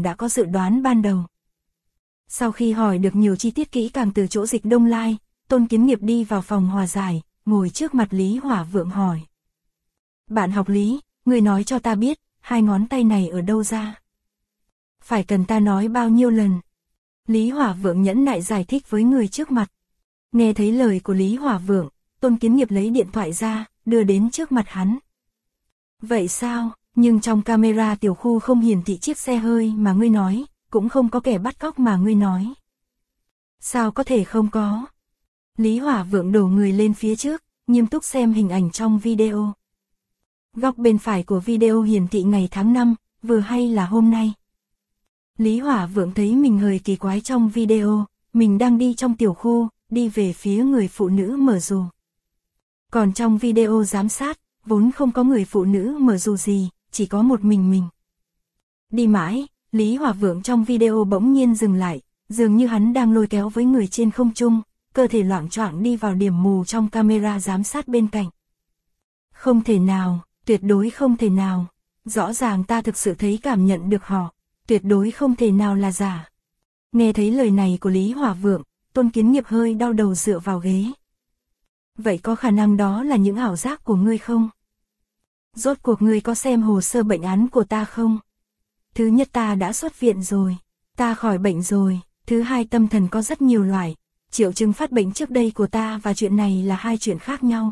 đã có dự đoán ban đầu. Sau khi hỏi được nhiều chi tiết kỹ càng từ chỗ Dịch Đông Lai, Tôn Kiến Nghiệp đi vào phòng hòa giải, ngồi trước mặt Lý Hỏa Vượng hỏi. Bạn học Lý, người nói cho ta biết, 2 ngón tay này ở đâu ra? Phải cần ta nói bao nhiêu lần? Lý Hỏa Vượng nhẫn nại giải thích với người trước mặt. Nghe thấy lời của Lý Hỏa Vượng, Tôn Kiến Nghiệp lấy điện thoại ra, đưa đến trước mặt hắn. Vậy sao, nhưng trong camera tiểu khu không hiển thị chiếc xe hơi mà ngươi nói, cũng không có kẻ bắt cóc mà ngươi nói. Sao có thể không có? Lý Hỏa Vượng đổ người lên phía trước, nghiêm túc xem hình ảnh trong video. Góc bên phải của video hiển thị ngày tháng 5, vừa hay là hôm nay. Lý Hỏa Vượng thấy mình hơi kỳ quái trong video, mình đang đi trong tiểu khu, đi về phía người phụ nữ mở dù. Còn trong video giám sát, vốn không có người phụ nữ mở dù gì, chỉ có một mình. Đi mãi, Lý Hỏa Vượng trong video bỗng nhiên dừng lại, dường như hắn đang lôi kéo với người trên không trung, cơ thể loạng choạng đi vào điểm mù trong camera giám sát bên cạnh. Không thể nào, tuyệt đối không thể nào. Rõ ràng ta thực sự thấy cảm nhận được họ, tuyệt đối không thể nào là giả. Nghe thấy lời này của Lý Hỏa Vượng, Tôn Kiến Nghiệp hơi đau đầu dựa vào ghế. Vậy có khả năng đó là những ảo giác của ngươi không? Rốt cuộc ngươi có xem hồ sơ bệnh án của ta không? Thứ nhất, ta đã xuất viện rồi, ta khỏi bệnh rồi. Thứ hai, tâm thần có rất nhiều loại, triệu chứng phát bệnh trước đây của ta và chuyện này là 2 chuyện khác nhau.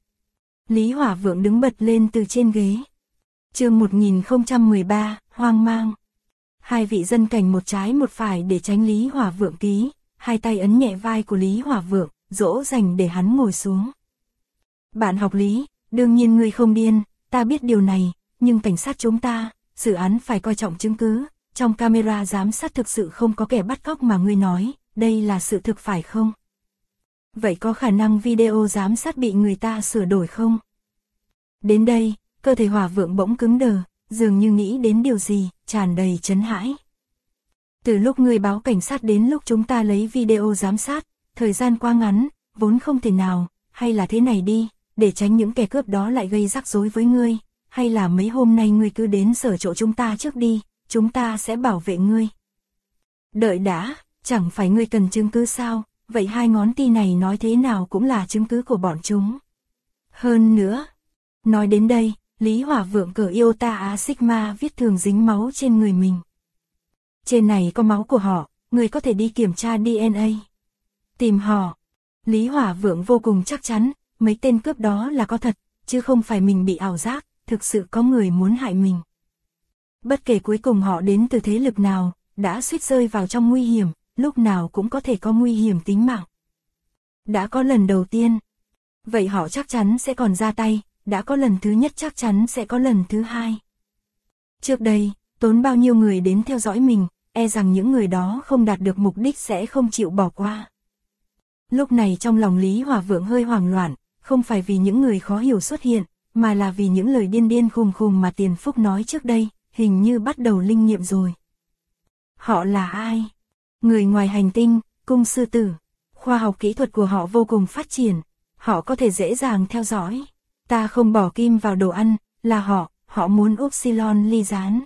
Lý Hỏa Vượng đứng bật lên từ trên ghế. Chương 1013, hoang mang. 2 vị dân cảnh một trái một phải để tránh Lý Hỏa Vượng ký, 2 tay ấn nhẹ vai của Lý Hỏa Vượng, dỗ dành để hắn ngồi xuống. Bạn học Lý, đương nhiên ngươi không điên, ta biết điều này, nhưng cảnh sát chúng ta, xử án phải coi trọng chứng cứ, trong camera giám sát thực sự không có kẻ bắt cóc mà ngươi nói, đây là sự thực phải không? Vậy có khả năng video giám sát bị người ta sửa đổi không? Đến đây, cơ thể Hỏa Vượng bỗng cứng đờ, dường như nghĩ đến điều gì, tràn đầy chấn hãi. Từ lúc ngươi báo cảnh sát đến lúc chúng ta lấy video giám sát, thời gian quá ngắn, vốn không thể nào, hay là thế này đi, để tránh những kẻ cướp đó lại gây rắc rối với ngươi, hay là mấy hôm nay ngươi cứ đến sở chỗ chúng ta trước đi, chúng ta sẽ bảo vệ ngươi. Đợi đã, chẳng phải ngươi cần chứng cứ sao, vậy 2 ngón tay này nói thế nào cũng là chứng cứ của bọn chúng. Hơn nữa, nói đến đây, Lý Hỏa Vượng cởi Iota A Sigma viết thường dính máu trên người mình. Trên này có máu của họ, người có thể đi kiểm tra DNA. Tìm họ. Lý Hỏa Vượng vô cùng chắc chắn, mấy tên cướp đó là có thật, chứ không phải mình bị ảo giác, thực sự có người muốn hại mình. Bất kể cuối cùng họ đến từ thế lực nào, đã suýt rơi vào trong nguy hiểm, lúc nào cũng có thể có nguy hiểm tính mạng. Đã có lần đầu tiên, vậy họ chắc chắn sẽ còn ra tay, đã có lần thứ nhất chắc chắn sẽ có lần thứ hai. Trước đây, tốn bao nhiêu người đến theo dõi mình, e rằng những người đó không đạt được mục đích sẽ không chịu bỏ qua. Lúc này trong lòng Lý Hỏa Vượng hơi hoảng loạn, không phải vì những người khó hiểu xuất hiện, mà là vì những lời điên điên khùng khùng mà Tiền Phúc nói trước đây, hình như bắt đầu linh nghiệm rồi. Họ là ai? Người ngoài hành tinh, cung sư tử. Khoa học kỹ thuật của họ vô cùng phát triển, họ có thể dễ dàng theo dõi. Ta không bỏ kim vào đồ ăn, là họ muốn Upsilon ly rán.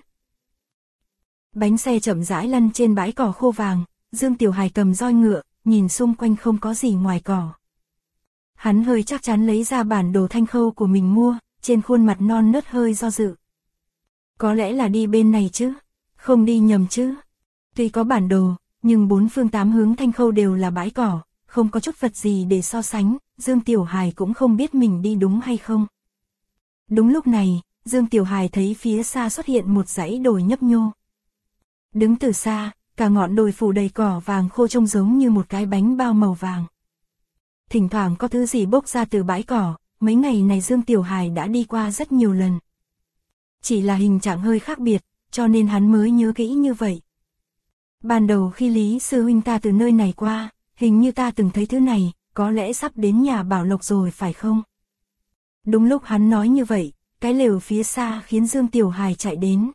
Bánh xe chậm rãi lăn trên bãi cỏ khô vàng, Dương Tiểu Hải cầm roi ngựa, nhìn xung quanh không có gì ngoài cỏ. Hắn hơi chắc chắn lấy ra bản đồ thanh khâu của mình mua, trên khuôn mặt non nớt hơi do dự. Có lẽ là đi bên này chứ, không đi nhầm chứ. Tuy có bản đồ, nhưng 4 phương 8 hướng thanh khâu đều là bãi cỏ, không có chút vật gì để so sánh, Dương Tiểu Hải cũng không biết mình đi đúng hay không. Đúng lúc này, Dương Tiểu Hải thấy phía xa xuất hiện một dãy đồi nhấp nhô. Đứng từ xa, cả ngọn đồi phủ đầy cỏ vàng khô trông giống như một cái bánh bao màu vàng. Thỉnh thoảng có thứ gì bốc ra từ bãi cỏ, mấy ngày này Dương Tiểu Hải đã đi qua rất nhiều lần. Chỉ là hình trạng hơi khác biệt, cho nên hắn mới nhớ kỹ như vậy. Ban đầu khi Lý sư huynh ta từ nơi này qua, hình như ta từng thấy thứ này, có lẽ sắp đến nhà Bảo Lộc rồi phải không? Đúng lúc hắn nói như vậy, cái lều phía xa khiến Dương Tiểu Hải chạy đến.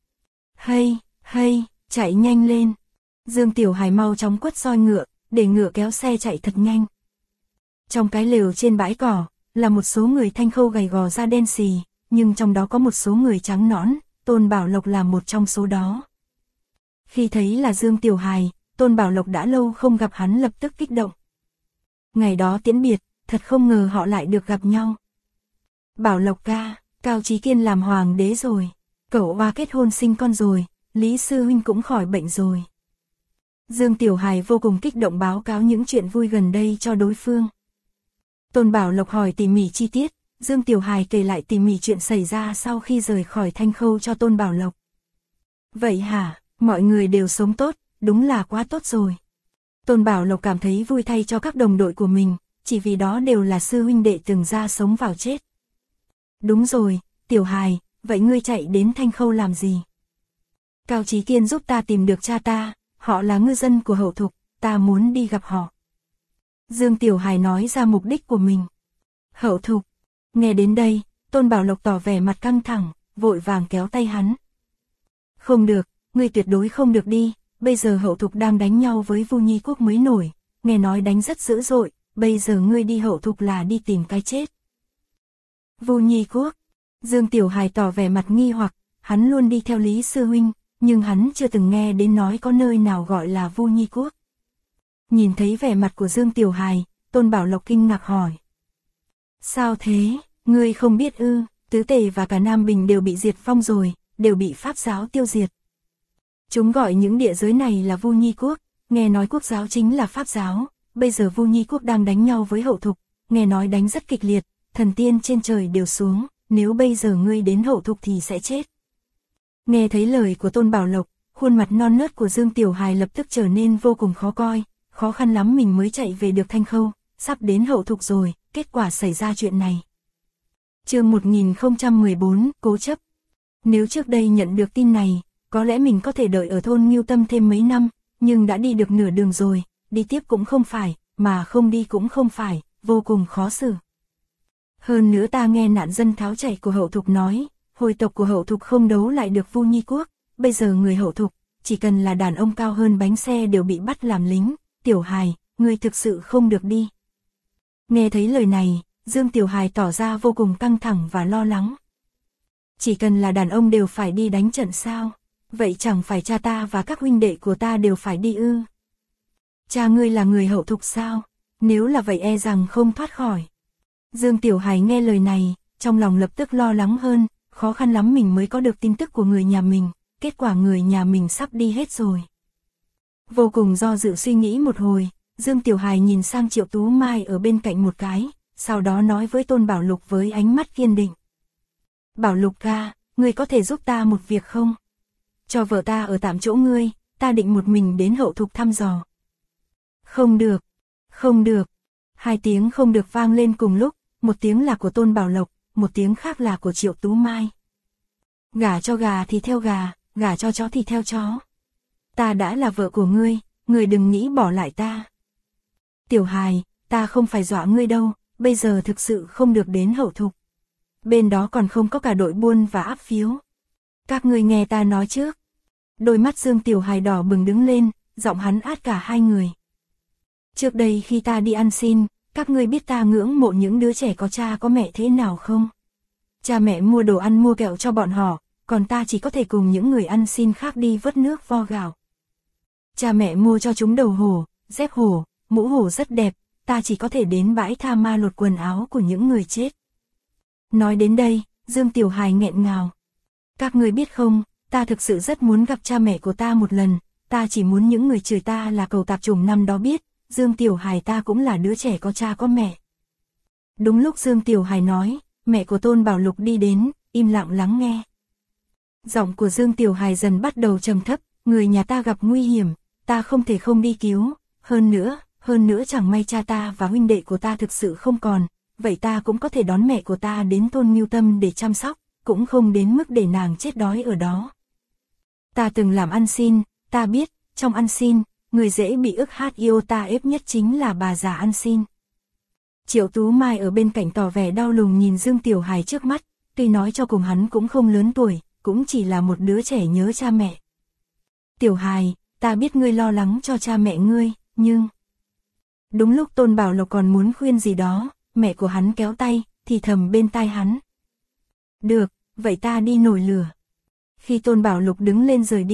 Hay, chạy nhanh lên. Dương Tiểu Hải mau chóng quất roi ngựa, để ngựa kéo xe chạy thật nhanh. Trong cái lều trên bãi cỏ, là một số người thanh khâu gầy gò da đen xì, nhưng trong đó có một số người trắng nõn, Tôn Bảo Lộc là một trong số đó. Khi thấy là Dương Tiểu Hài, Tôn Bảo Lộc đã lâu không gặp hắn lập tức kích động. Ngày đó tiễn biệt, thật không ngờ họ lại được gặp nhau. Bảo Lộc ca, Cao Chí Kiên làm hoàng đế rồi, cậu Hoa kết hôn sinh con rồi, Lý sư huynh cũng khỏi bệnh rồi. Dương Tiểu Hài vô cùng kích động báo cáo những chuyện vui gần đây cho đối phương. Tôn Bảo Lộc hỏi tỉ mỉ chi tiết, Dương Tiểu Hài kể lại tỉ mỉ chuyện xảy ra sau khi rời khỏi Thanh Khâu cho Tôn Bảo Lộc. Vậy hả, mọi người đều sống tốt, đúng là quá tốt rồi. Tôn Bảo Lộc cảm thấy vui thay cho các đồng đội của mình, chỉ vì đó đều là sư huynh đệ từng ra sống vào chết. Đúng rồi, Tiểu Hài, vậy ngươi chạy đến Thanh Khâu làm gì? Cao Chí Kiên giúp ta tìm được cha ta, họ là ngư dân của Hậu Thục, ta muốn đi gặp họ. Dương Tiểu Hài nói ra mục đích của mình. Hậu Thục, nghe đến đây, Tôn Bảo Lộc tỏ vẻ mặt căng thẳng, vội vàng kéo tay hắn. Không được, ngươi tuyệt đối không được đi, bây giờ Hậu Thục đang đánh nhau với Vu Nhi Quốc mới nổi, nghe nói đánh rất dữ dội, bây giờ ngươi đi Hậu Thục là đi tìm cái chết. Vu Nhi Quốc, Dương Tiểu Hài tỏ vẻ mặt nghi hoặc, hắn luôn đi theo Lý sư huynh, nhưng hắn chưa từng nghe đến nói có nơi nào gọi là Vu Nhi Quốc. Nhìn thấy vẻ mặt của Dương Tiểu Hài, Tôn Bảo Lộc kinh ngạc hỏi. Sao thế, ngươi không biết ư, Tứ Tề và cả Nam Bình đều bị diệt vong rồi, đều bị Pháp giáo tiêu diệt. Chúng gọi những địa giới này là Vu Nhi Quốc, nghe nói quốc giáo chính là Pháp giáo, bây giờ Vu Nhi Quốc đang đánh nhau với Hậu Thục, nghe nói đánh rất kịch liệt, thần tiên trên trời đều xuống, nếu bây giờ ngươi đến Hậu Thục thì sẽ chết. Nghe thấy lời của Tôn Bảo Lộc, khuôn mặt non nớt của Dương Tiểu Hài lập tức trở nên vô cùng khó coi, khó khăn lắm mình mới chạy về được Thanh Khâu, sắp đến Hậu Thục rồi, kết quả xảy ra chuyện này. Chương 1014, cố chấp. Nếu trước đây nhận được tin này, có lẽ mình có thể đợi ở thôn Ngưu Tâm thêm mấy năm, nhưng đã đi được nửa đường rồi, đi tiếp cũng không phải, mà không đi cũng không phải, vô cùng khó xử. Hơn nữa ta nghe nạn dân tháo chạy của Hậu Thục nói, hồi tộc của Hậu Thục không đấu lại được Vu Nhi Quốc, bây giờ người Hậu Thục, chỉ cần là đàn ông cao hơn bánh xe đều bị bắt làm lính, Tiểu Hài, ngươi thực sự không được đi. Nghe thấy lời này, Dương Tiểu Hài tỏ ra vô cùng căng thẳng và lo lắng. Chỉ cần là đàn ông đều phải đi đánh trận sao? Vậy chẳng phải cha ta và các huynh đệ của ta đều phải đi ư? Cha ngươi là người Hậu Thục sao? Nếu là vậy e rằng không thoát khỏi. Dương Tiểu Hài nghe lời này, trong lòng lập tức lo lắng hơn, khó khăn lắm mình mới có được tin tức của người nhà mình, kết quả người nhà mình sắp đi hết rồi. Vô cùng do dự suy nghĩ một hồi, Dương Tiểu Hài nhìn sang Triệu Tú Mai ở bên cạnh một cái, sau đó nói với Tôn Bảo Lục với ánh mắt kiên định. Bảo Lục ca, ngươi có thể giúp ta một việc không? Cho vợ ta ở tạm chỗ ngươi, ta định một mình đến Hậu Thục thăm dò. Không được, không được. Hai tiếng không được vang lên cùng lúc, một tiếng là của Tôn Bảo Lộc, một tiếng khác là của Triệu Tú Mai. Gả cho gà thì theo gà, gả cho chó thì theo chó. Ta đã là vợ của ngươi, ngươi đừng nghĩ bỏ lại ta. Tiểu Hài, ta không phải dọa ngươi đâu, bây giờ thực sự không được đến Hậu Thục. Bên đó còn không có cả đội buôn và áp phiếu. Các ngươi nghe ta nói trước. Đôi mắt Dương Tiểu Hài đỏ bừng đứng lên, giọng hắn át cả hai người. Trước đây khi ta đi ăn xin, các ngươi biết ta ngưỡng mộ những đứa trẻ có cha có mẹ thế nào không? Cha mẹ mua đồ ăn mua kẹo cho bọn họ, còn ta chỉ có thể cùng những người ăn xin khác đi vớt nước vo gạo. Cha mẹ mua cho chúng đầu hổ, dép hổ, mũ hổ rất đẹp, ta chỉ có thể đến bãi tha ma lột quần áo của những người chết. Nói đến đây, Dương Tiểu Hài nghẹn ngào. Các ngươi biết không, ta thực sự rất muốn gặp cha mẹ của ta một lần, ta chỉ muốn những người chửi ta là cầu tạp chủng năm đó biết, Dương Tiểu Hài ta cũng là đứa trẻ có cha có mẹ. Đúng lúc Dương Tiểu Hài nói, mẹ của Tôn Bảo Lục đi đến, im lặng lắng nghe. Giọng của Dương Tiểu Hài dần bắt đầu trầm thấp, người nhà ta gặp nguy hiểm, ta không thể không đi cứu, hơn nữa chẳng may cha ta và huynh đệ của ta thực sự không còn, vậy ta cũng có thể đón mẹ của ta đến thôn Ngưu Tâm để chăm sóc, cũng không đến mức để nàng chết đói ở đó. Ta từng làm ăn xin, ta biết, trong ăn xin, người dễ bị ức iota ép nhất chính là bà già ăn xin. Triệu Tú Mai ở bên cạnh tỏ vẻ đau lòng nhìn Dương Tiểu Hài trước mắt, tuy nói cho cùng hắn cũng không lớn tuổi, cũng chỉ là một đứa trẻ nhớ cha mẹ. Tiểu Hài, ta biết ngươi lo lắng cho cha mẹ ngươi, nhưng... Đúng lúc Tôn Bảo Lộc còn muốn khuyên gì đó, mẹ của hắn kéo tay, thì thầm bên tai hắn. Được, vậy ta đi nổi lửa. Khi Tôn Bảo Lộc đứng lên rời đi,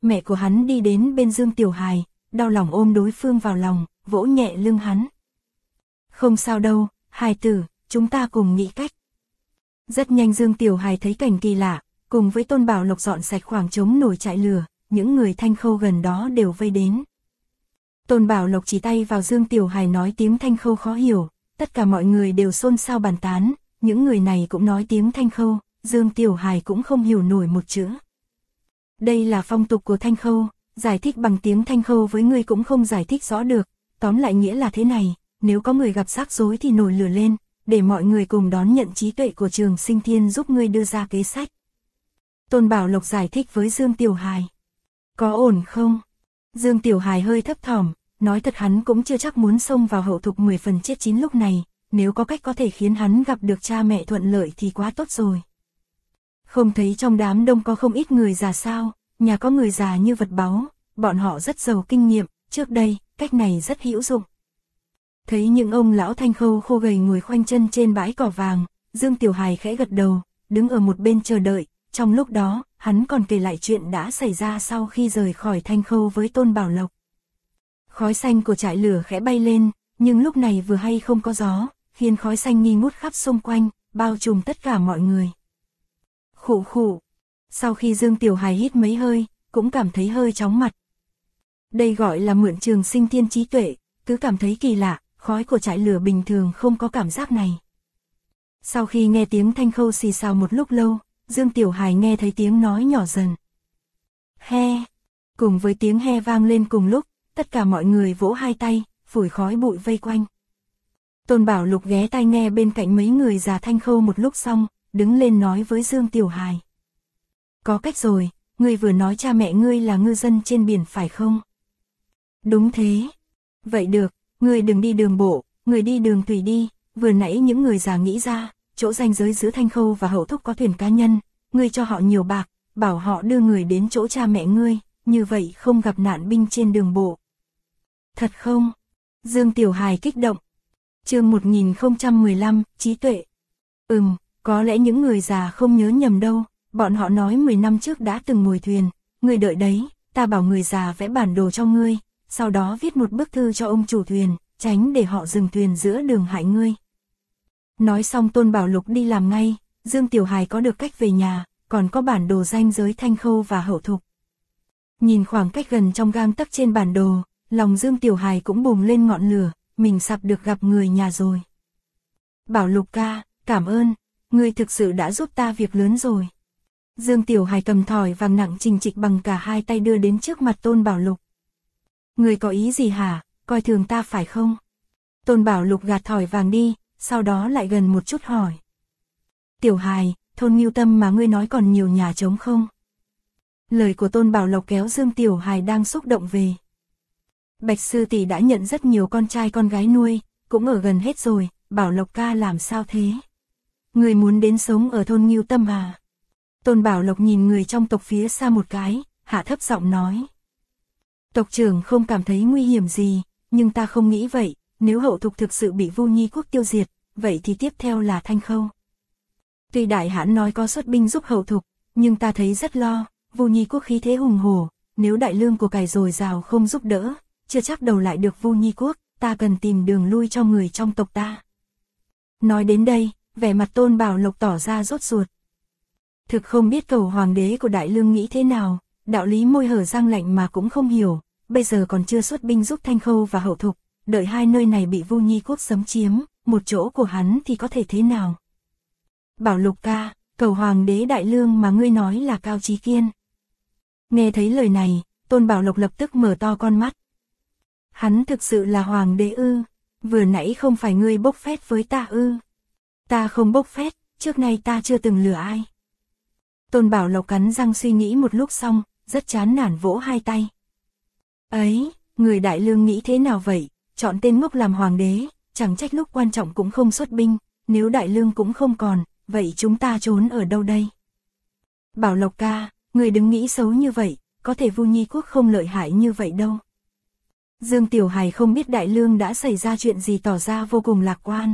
mẹ của hắn đi đến bên Dương Tiểu Hài, đau lòng ôm đối phương vào lòng, vỗ nhẹ lưng hắn. Không sao đâu, hài tử, chúng ta cùng nghĩ cách. Rất nhanh Dương Tiểu Hài thấy cảnh kỳ lạ, cùng với Tôn Bảo Lộc dọn sạch khoảng trống nổi trại lửa, những người Thanh Khâu gần đó đều vây đến. Tôn Bảo Lộc chỉ tay vào Dương Tiểu Hài nói tiếng Thanh Khâu khó hiểu, tất cả mọi người đều xôn xao bàn tán, những người này cũng nói tiếng Thanh Khâu, Dương Tiểu Hài cũng không hiểu nổi một chữ. Đây là phong tục của Thanh Khâu, giải thích bằng tiếng Thanh Khâu với ngươi cũng không giải thích rõ được, tóm lại nghĩa là thế này, nếu có người gặp rắc rối thì nổi lửa lên, để mọi người cùng đón nhận trí tuệ của Trường Sinh Thiên giúp ngươi đưa ra kế sách. Tôn Bảo Lộc giải thích với Dương Tiểu Hài. Có ổn không? Dương Tiểu Hài hơi thấp thỏm, nói thật hắn cũng chưa chắc muốn xông vào hậu thục 10 phần chết 9 lúc này, nếu có cách có thể khiến hắn gặp được cha mẹ thuận lợi thì quá tốt rồi. Không thấy trong đám đông có không ít người già sao, nhà có người già như vật báu, bọn họ rất giàu kinh nghiệm, trước đây, cách này rất hữu dụng. Thấy những ông lão Thanh Khâu khô gầy ngồi khoanh chân trên bãi cỏ vàng, Dương Tiểu Hài khẽ gật đầu, đứng ở một bên chờ đợi, trong lúc đó, hắn còn kể lại chuyện đã xảy ra sau khi rời khỏi Thanh Khâu với Tôn Bảo Lộc. Khói xanh của trại lửa khẽ bay lên, nhưng lúc này vừa hay không có gió, khiến khói xanh nghi ngút khắp xung quanh, bao trùm tất cả mọi người. Khụ khụ. Sau khi Dương Tiểu Hài hít mấy hơi, cũng cảm thấy hơi chóng mặt. Đây gọi là mượn Trường Sinh Thiên trí tuệ, cứ cảm thấy kỳ lạ, khói của trại lửa bình thường không có cảm giác này. Sau khi nghe tiếng Thanh Khâu xì xào một lúc lâu, Dương Tiểu Hài nghe thấy tiếng nói nhỏ dần. He. Cùng với tiếng he vang lên cùng lúc, tất cả mọi người vỗ hai tay, phủi khói bụi vây quanh. Tôn Bảo Lục ghé tai nghe bên cạnh mấy người già Thanh Khâu một lúc xong, đứng lên nói với Dương Tiểu Hài. Có cách rồi, ngươi vừa nói cha mẹ ngươi là ngư dân trên biển phải không? Đúng thế. Vậy được, ngươi đừng đi đường bộ, ngươi đi đường thủy đi, vừa nãy những người già nghĩ ra, chỗ ranh giới giữa Thanh Khâu và hậu thúc có thuyền cá nhân, ngươi cho họ nhiều bạc, bảo họ đưa người đến chỗ cha mẹ ngươi, như vậy không gặp nạn binh trên đường bộ. Thật không? Dương Tiểu Hài kích động. Chương 1015, trí tuệ. Có lẽ những người già không nhớ nhầm đâu, bọn họ nói 10 năm trước đã từng ngồi thuyền, ngươi đợi đấy, ta bảo người già vẽ bản đồ cho ngươi, sau đó viết một bức thư cho ông chủ thuyền, tránh để họ dừng thuyền giữa đường hại ngươi. Nói xong Tôn Bảo Lục đi làm ngay, Dương Tiểu Hài có được cách về nhà, còn có bản đồ ranh giới Thanh Khâu và hậu thục. Nhìn khoảng cách gần trong gang tấc trên bản đồ, lòng Dương Tiểu Hài cũng bùng lên ngọn lửa, mình sắp được gặp người nhà rồi. Bảo Lục ca, cảm ơn, ngươi thực sự đã giúp ta việc lớn rồi. Dương Tiểu Hài cầm thỏi vàng nặng trình trịch bằng cả hai tay đưa đến trước mặt Tôn Bảo Lục. Ngươi có ý gì hả, coi thường ta phải không? Tôn Bảo Lục gạt thỏi vàng đi, sau đó lại gần một chút hỏi. Tiểu Hài, thôn Ngưu Tâm mà ngươi nói còn nhiều nhà trống không? Lời của Tôn Bảo Lộc kéo Dương Tiểu Hài đang xúc động về. Bạch sư tỷ đã nhận rất nhiều con trai con gái nuôi, cũng ở gần hết rồi, Bảo Lộc ca làm sao thế? Người muốn đến sống ở thôn Ngưu Tâm à? Tôn Bảo Lộc nhìn người trong tộc phía xa một cái, hạ thấp giọng nói. Tộc trưởng không cảm thấy nguy hiểm gì, nhưng ta không nghĩ vậy, nếu hậu thục thực sự bị Vu Nhi quốc tiêu diệt, vậy thì tiếp theo là Thanh Khâu. Tuy đại hãn nói có xuất binh giúp hậu thục, nhưng ta thấy rất lo, Vu Nhi quốc khí thế hùng hổ, nếu đại lương của cải dồi dào không giúp đỡ, chưa chắc đầu lại được Vu Nhi quốc, ta cần tìm đường lui cho người trong tộc ta. Nói đến đây, vẻ mặt Tôn Bảo Lộc tỏ ra rốt ruột. Thực không biết cầu hoàng đế của đại lương nghĩ thế nào, đạo lý môi hở răng lạnh mà cũng không hiểu, bây giờ còn chưa xuất binh giúp Thanh Khâu và hậu thục, đợi hai nơi này bị Vu Nhi quốc xâm chiếm, một chỗ của hắn thì có thể thế nào? Bảo Lục ca, cầu hoàng đế đại lương mà ngươi nói là Cao Chí Kiên. Nghe thấy lời này, Tôn Bảo Lộc lập tức mở to con mắt. Hắn thực sự là hoàng đế ư? Vừa nãy không phải ngươi bốc phét với ta ư? Ta không bốc phét, trước nay ta chưa từng lừa ai. Tôn Bảo Lộc cắn răng suy nghĩ một lúc xong, rất chán nản vỗ hai tay. Ấy, người đại lương nghĩ thế nào vậy, chọn tên ngốc làm hoàng đế, chẳng trách lúc quan trọng cũng không xuất binh, nếu đại lương cũng không còn, vậy chúng ta trốn ở đâu đây? Bảo Lộc ca, người đừng nghĩ xấu như vậy, có thể Vu Nhi quốc không lợi hại như vậy đâu. Dương Tiểu Hài không biết đại lương đã xảy ra chuyện gì tỏ ra vô cùng lạc quan.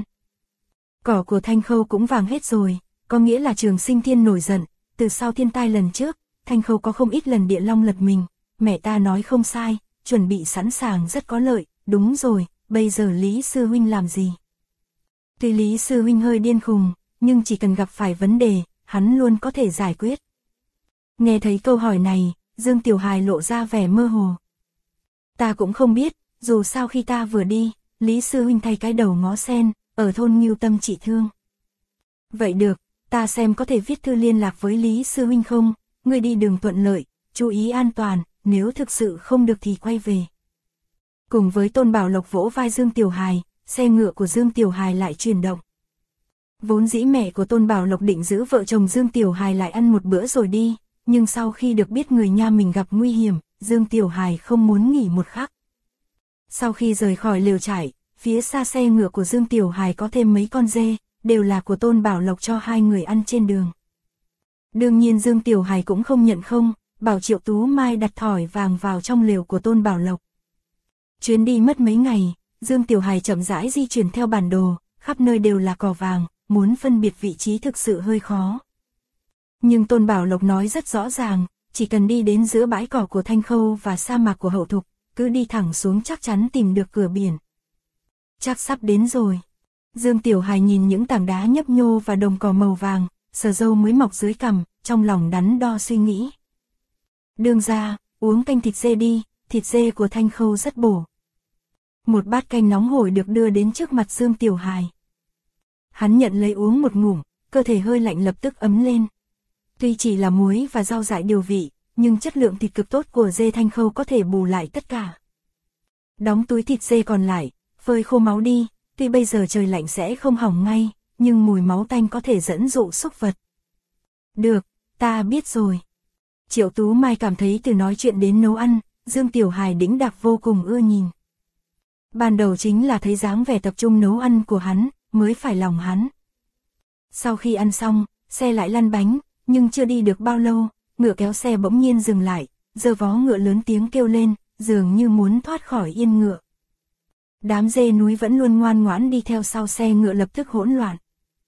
Cỏ của Thanh Khâu cũng vàng hết rồi, có nghĩa là Trường Sinh Thiên nổi giận, từ sau thiên tai lần trước, Thanh Khâu có không ít lần địa long lật mình, mẹ ta nói không sai, chuẩn bị sẵn sàng rất có lợi, đúng rồi, bây giờ Lý Sư Huynh làm gì? Tuy Lý Sư Huynh hơi điên khùng, nhưng chỉ cần gặp phải vấn đề, hắn luôn có thể giải quyết. Nghe thấy câu hỏi này, Dương Tiểu Hài lộ ra vẻ mơ hồ. Ta cũng không biết, dù sao khi ta vừa đi, Lý Sư Huynh thay cái đầu ngó sen, ở thôn Ngưu Tâm trị thương. Vậy được, ta xem có thể viết thư liên lạc với Lý Sư Huynh không, ngươi đi đường thuận lợi, chú ý an toàn, nếu thực sự không được thì quay về. Cùng với Tôn Bảo Lộc vỗ vai Dương Tiểu Hài, xe ngựa của Dương Tiểu Hài lại chuyển động. Vốn dĩ mẹ của Tôn Bảo Lộc định giữ vợ chồng Dương Tiểu Hài lại ăn một bữa rồi đi, nhưng sau khi được biết người nhà mình gặp nguy hiểm, Dương Tiểu Hài không muốn nghỉ một khắc. Sau khi rời khỏi lều trại, phía xa xe ngựa của Dương Tiểu Hài có thêm mấy con dê, đều là của Tôn Bảo Lộc cho hai người ăn trên đường. Đương nhiên Dương Tiểu Hài cũng không nhận không, bảo Triệu Tú Mai đặt thỏi vàng vào trong lều của Tôn Bảo Lộc. Chuyến đi mất mấy ngày, Dương Tiểu Hài chậm rãi di chuyển theo bản đồ, khắp nơi đều là cỏ vàng, muốn phân biệt vị trí thực sự hơi khó. Nhưng Tôn Bảo Lộc nói rất rõ ràng, chỉ cần đi đến giữa bãi cỏ của Thanh Khâu và sa mạc của Hậu Thục, cứ đi thẳng xuống chắc chắn tìm được cửa biển. Chắc sắp đến rồi. Dương Tiểu Hài nhìn những tảng đá nhấp nhô và đồng cỏ màu vàng, sờ râu mới mọc dưới cằm, trong lòng đắn đo suy nghĩ. Đương ra, uống canh thịt dê đi, thịt dê của Thanh Khâu rất bổ. Một bát canh nóng hổi được đưa đến trước mặt Dương Tiểu Hài. Hắn nhận lấy uống một ngụm, cơ thể hơi lạnh lập tức ấm lên. Tuy chỉ là muối và rau dại điều vị, nhưng chất lượng thịt cực tốt của dê Thanh Khâu có thể bù lại tất cả. Đóng túi thịt dê còn lại, phơi khô máu đi, tuy bây giờ trời lạnh sẽ không hỏng ngay, nhưng mùi máu tanh có thể dẫn dụ súc vật. Được, ta biết rồi. Triệu Tú Mai cảm thấy từ nói chuyện đến nấu ăn, Dương Tiểu Hài đĩnh đạc vô cùng ưa nhìn. Ban đầu chính là thấy dáng vẻ tập trung nấu ăn của hắn, mới phải lòng hắn. Sau khi ăn xong, xe lại lăn bánh, nhưng chưa đi được bao lâu, ngựa kéo xe bỗng nhiên dừng lại, giơ vó ngựa lớn tiếng kêu lên, dường như muốn thoát khỏi yên ngựa. Đám dê núi vẫn luôn ngoan ngoãn đi theo sau xe ngựa lập tức hỗn loạn.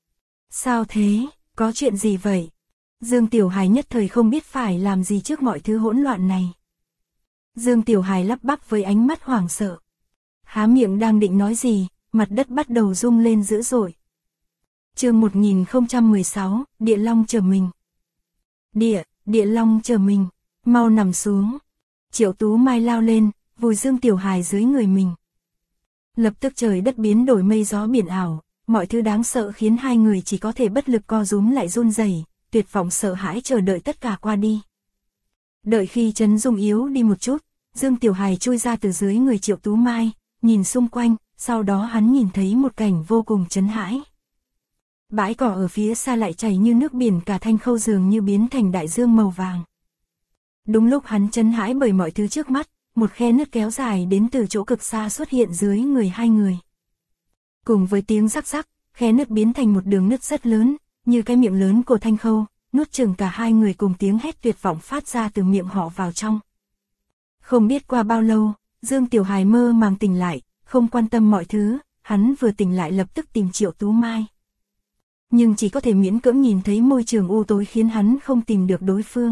Sao thế, có chuyện gì vậy? Dương Tiểu Hài nhất thời không biết phải làm gì trước mọi thứ hỗn loạn này. Dương Tiểu Hài lắp bắp với ánh mắt hoảng sợ. Há miệng đang định nói gì, mặt đất bắt đầu rung lên dữ dội. Chương 1016, Địa Long chờ mình. Địa Long chờ mình, mau nằm xuống. Triệu Tú Mai lao lên, vùi Dương Tiểu Hài dưới người mình. Lập tức trời đất biến đổi mây gió biển ảo, mọi thứ đáng sợ khiến hai người chỉ có thể bất lực co rúm lại run rẩy, tuyệt vọng sợ hãi chờ đợi tất cả qua đi. Đợi khi chấn rung yếu đi một chút, Dương Tiểu Hài chui ra từ dưới người Triệu Tú Mai, nhìn xung quanh, sau đó hắn nhìn thấy một cảnh vô cùng chấn hãi. Bãi cỏ ở phía xa lại chảy như nước biển, cả Thanh Khâu dường như biến thành đại dương màu vàng. Đúng lúc hắn chấn hãi bởi mọi thứ trước mắt, một khe nứt kéo dài đến từ chỗ cực xa xuất hiện dưới người hai người. Cùng với tiếng rắc rắc, khe nứt biến thành một đường nứt rất lớn, như cái miệng lớn của Thanh Khâu, nuốt chửng cả hai người, cùng tiếng hét tuyệt vọng phát ra từ miệng họ vào trong. Không biết qua bao lâu, Dương Tiểu Hài mơ màng tỉnh lại, không quan tâm mọi thứ, hắn vừa tỉnh lại lập tức tìm Triệu Tú Mai. Nhưng chỉ có thể miễn cưỡng nhìn thấy môi trường u tối khiến hắn không tìm được đối phương.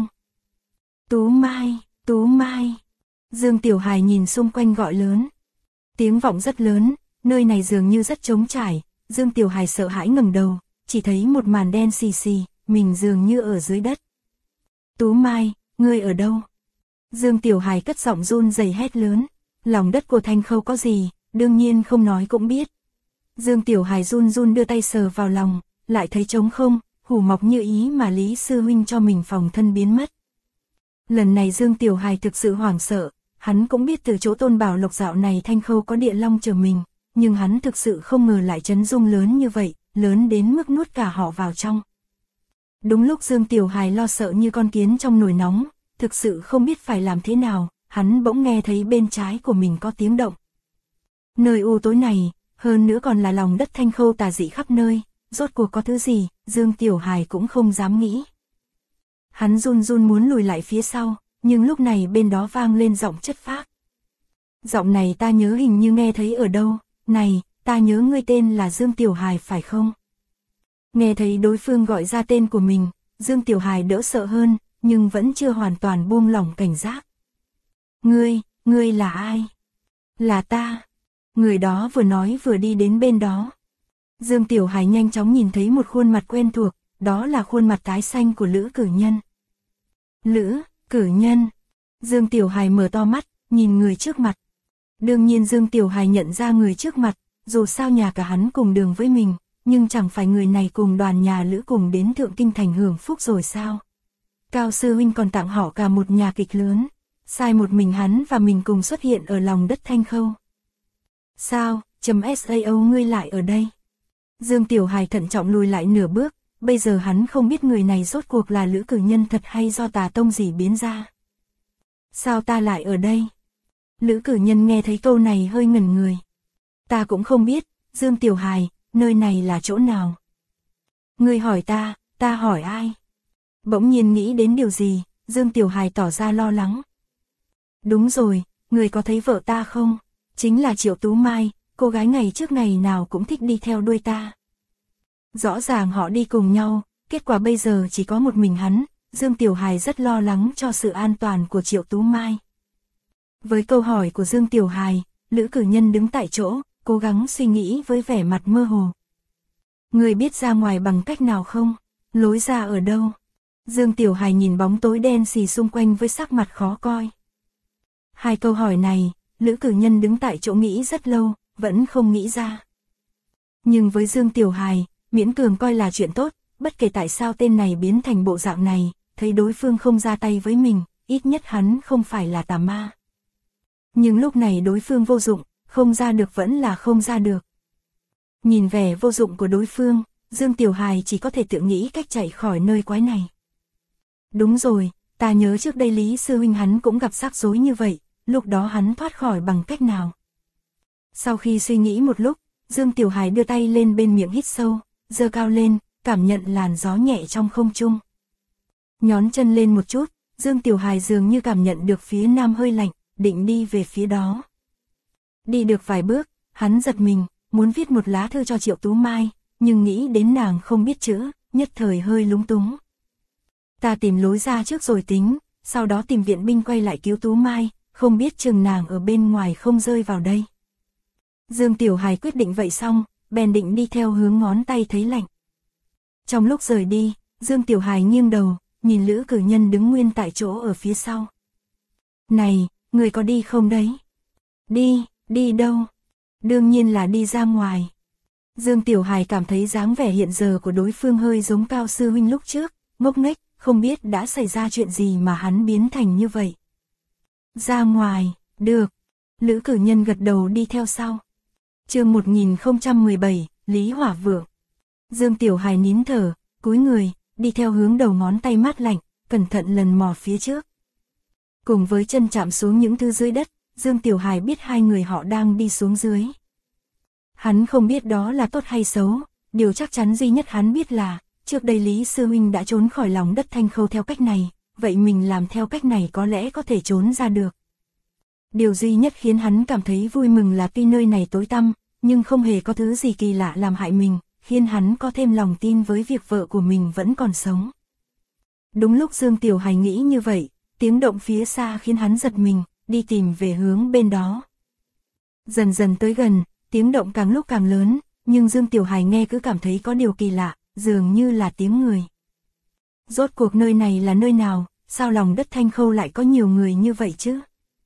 Tú Mai, Tú Mai. Dương Tiểu Hài nhìn xung quanh gọi lớn. Tiếng vọng rất lớn, nơi này dường như rất trống trải, Dương Tiểu Hài sợ hãi ngẩng đầu, chỉ thấy một màn đen xì xì, mình dường như ở dưới đất. Tú Mai, ngươi ở đâu? Dương Tiểu Hài cất giọng run rẩy hét lớn, lòng đất của Thanh Khâu có gì, đương nhiên không nói cũng biết. Dương Tiểu Hài run run đưa tay sờ vào lòng, lại thấy trống không, hủ mọc như ý mà Lý Sư Huynh cho mình phòng thân biến mất. Lần này Dương Tiểu Hài thực sự hoảng sợ, hắn cũng biết từ chỗ Tôn Bảo Lộc dạo này Thanh Khâu có địa long chờ mình, nhưng hắn thực sự không ngờ lại chấn rung lớn như vậy, lớn đến mức nuốt cả họ vào trong. Đúng lúc Dương Tiểu Hài lo sợ như con kiến trong nồi nóng, thực sự không biết phải làm thế nào, hắn bỗng nghe thấy bên trái của mình có tiếng động. Nơi u tối này, hơn nữa còn là lòng đất Thanh Khâu tà dị khắp nơi, rốt cuộc có thứ gì, Dương Tiểu Hài cũng không dám nghĩ. Hắn run run muốn lùi lại phía sau, nhưng lúc này bên đó vang lên giọng chất phác. Giọng này ta nhớ hình như nghe thấy ở đâu, này, ta nhớ ngươi tên là Dương Tiểu Hài phải không? Nghe thấy đối phương gọi ra tên của mình, Dương Tiểu Hài đỡ sợ hơn, nhưng vẫn chưa hoàn toàn buông lỏng cảnh giác. Ngươi là ai? Là ta. Người đó vừa nói vừa đi đến bên đó. Dương Tiểu Hải nhanh chóng nhìn thấy một khuôn mặt quen thuộc, đó là khuôn mặt tái xanh của Lữ Cử Nhân. Lữ Cử Nhân. Dương Tiểu Hải mở to mắt, nhìn người trước mặt. Đương nhiên Dương Tiểu Hải nhận ra người trước mặt, dù sao nhà cả hắn cùng đường với mình, nhưng chẳng phải người này cùng đoàn nhà Lữ cùng đến Thượng Kinh Thành hưởng phúc rồi sao? Cao sư huynh còn tặng họ cả một nhà kịch lớn, sai một mình hắn và mình cùng xuất hiện ở lòng đất Thanh Khâu. Sao, sao ngươi lại ở đây? Dương Tiểu Hải thận trọng lùi lại nửa bước, bây giờ hắn không biết người này rốt cuộc là Lữ Cử Nhân thật hay do tà tông gì biến ra. Sao ta lại ở đây? Lữ Cử Nhân nghe thấy câu này hơi ngẩn người. Ta cũng không biết, Dương Tiểu Hải, nơi này là chỗ nào? Ngươi hỏi ta hỏi ai? Bỗng nhiên nghĩ đến điều gì, Dương Tiểu Hải tỏ ra lo lắng. Đúng rồi, người có thấy vợ ta không? Chính là Triệu Tú Mai, cô gái ngày trước ngày nào cũng thích đi theo đuôi ta. Rõ ràng họ đi cùng nhau, kết quả bây giờ chỉ có một mình hắn, Dương Tiểu Hải rất lo lắng cho sự an toàn của Triệu Tú Mai. Với câu hỏi của Dương Tiểu Hải, Lữ Cử Nhân đứng tại chỗ, cố gắng suy nghĩ với vẻ mặt mơ hồ. Người biết ra ngoài bằng cách nào không? Lối ra ở đâu? Dương Tiểu Hải nhìn bóng tối đen xì xung quanh với sắc mặt khó coi. Hai câu hỏi này, Lữ Cử Nhân đứng tại chỗ nghĩ rất lâu, vẫn không nghĩ ra. Nhưng với Dương Tiểu Hải, miễn cường coi là chuyện tốt, bất kể tại sao tên này biến thành bộ dạng này, thấy đối phương không ra tay với mình, ít nhất hắn không phải là tà ma. Nhưng lúc này đối phương vô dụng, không ra được vẫn là không ra được. Nhìn vẻ vô dụng của đối phương, Dương Tiểu Hải chỉ có thể tự nghĩ cách chạy khỏi nơi quái này. Đúng rồi, ta nhớ trước đây Lý sư huynh hắn cũng gặp rắc rối như vậy, lúc đó hắn thoát khỏi bằng cách nào? Sau khi suy nghĩ một lúc, Dương Tiểu Hải đưa tay lên bên miệng hít sâu, giơ cao lên, cảm nhận làn gió nhẹ trong không trung. Nhón chân lên một chút, Dương Tiểu Hải dường như cảm nhận được phía nam hơi lạnh, định đi về phía đó. Đi được vài bước, hắn giật mình, muốn viết một lá thư cho Triệu Tú Mai, nhưng nghĩ đến nàng không biết chữ, nhất thời hơi lúng túng. Ta tìm lối ra trước rồi tính, sau đó tìm viện binh quay lại cứu Tú Mai, không biết chừng nàng ở bên ngoài không rơi vào đây. Dương Tiểu Hải quyết định vậy xong, bèn định đi theo hướng ngón tay thấy lạnh. Trong lúc rời đi, Dương Tiểu Hải nghiêng đầu, nhìn Lữ Cử Nhân đứng nguyên tại chỗ ở phía sau. Này, người có đi không đấy? Đi đâu? Đương nhiên là đi ra ngoài. Dương Tiểu Hải cảm thấy dáng vẻ hiện giờ của đối phương hơi giống Cao sư huynh lúc trước, ngốc nghếch, không biết đã xảy ra chuyện gì mà hắn biến thành như vậy. Ra ngoài, được. Lữ Cử Nhân gật đầu đi theo sau. Chương 1017, Lý Hỏa Vượng. Dương Tiểu Hải nín thở, cúi người, đi theo hướng đầu ngón tay mát lạnh, cẩn thận lần mò phía trước. Cùng với chân chạm xuống những thứ dưới đất, Dương Tiểu Hải biết hai người họ đang đi xuống dưới. Hắn không biết đó là tốt hay xấu, điều chắc chắn duy nhất hắn biết là, trước đây Lý sư huynh đã trốn khỏi lòng đất Thanh Khâu theo cách này, vậy mình làm theo cách này có lẽ có thể trốn ra được. Điều duy nhất khiến hắn cảm thấy vui mừng là tuy nơi này tối tăm, nhưng không hề có thứ gì kỳ lạ làm hại mình, khiến hắn có thêm lòng tin với việc vợ của mình vẫn còn sống. Đúng lúc Dương Tiểu Hải nghĩ như vậy, tiếng động phía xa khiến hắn giật mình, đi tìm về hướng bên đó. Dần dần tới gần, tiếng động càng lúc càng lớn, nhưng Dương Tiểu Hải nghe cứ cảm thấy có điều kỳ lạ, dường như là tiếng người. Rốt cuộc nơi này là nơi nào, sao lòng đất Thanh Khâu lại có nhiều người như vậy chứ?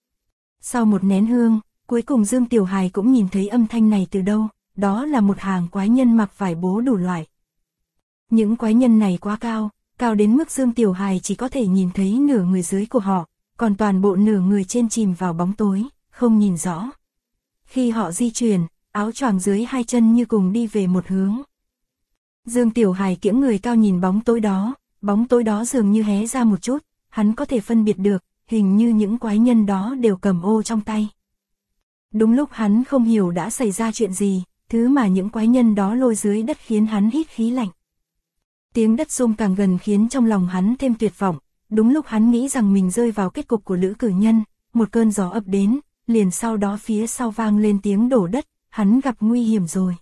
Sau một nén hương, cuối cùng Dương Tiểu Hải cũng nhìn thấy âm thanh này từ đâu, đó là một hàng quái nhân mặc vải bố đủ loại. Những quái nhân này quá cao, cao đến mức Dương Tiểu Hải chỉ có thể nhìn thấy nửa người dưới của họ, còn toàn bộ nửa người trên chìm vào bóng tối, không nhìn rõ. Khi họ di chuyển, áo choàng dưới hai chân như cùng đi về một hướng. Dương Tiểu Hải kiễng người cao nhìn bóng tối đó dường như hé ra một chút, hắn có thể phân biệt được, hình như những quái nhân đó đều cầm ô trong tay. Đúng lúc hắn không hiểu đã xảy ra chuyện gì, thứ mà những quái nhân đó lôi dưới đất khiến hắn hít khí lạnh. Tiếng đất rung càng gần khiến trong lòng hắn thêm tuyệt vọng, đúng lúc hắn nghĩ rằng mình rơi vào kết cục của Lữ Cử Nhân, một cơn gió ập đến, liền sau đó phía sau vang lên tiếng đổ đất, hắn gặp nguy hiểm rồi.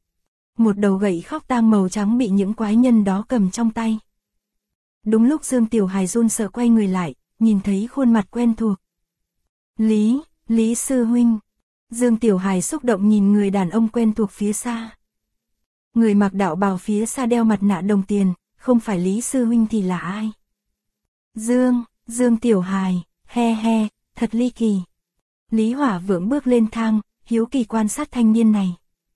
Một đầu gậy khóc tang màu trắng bị những quái nhân đó cầm trong tay. Đúng lúc Dương Tiểu Hải run sợ quay người lại, nhìn thấy khuôn mặt quen thuộc. Lý sư huynh. Dương Tiểu Hải xúc động nhìn người đàn ông quen thuộc phía xa. Người mặc đạo bào phía xa đeo mặt nạ đồng tiền, không phải Lý sư huynh thì là ai? Dương Tiểu Hải, he he, thật ly kỳ. Lý Hỏa Vượng bước lên thang, hiếu kỳ quan sát thanh niên này.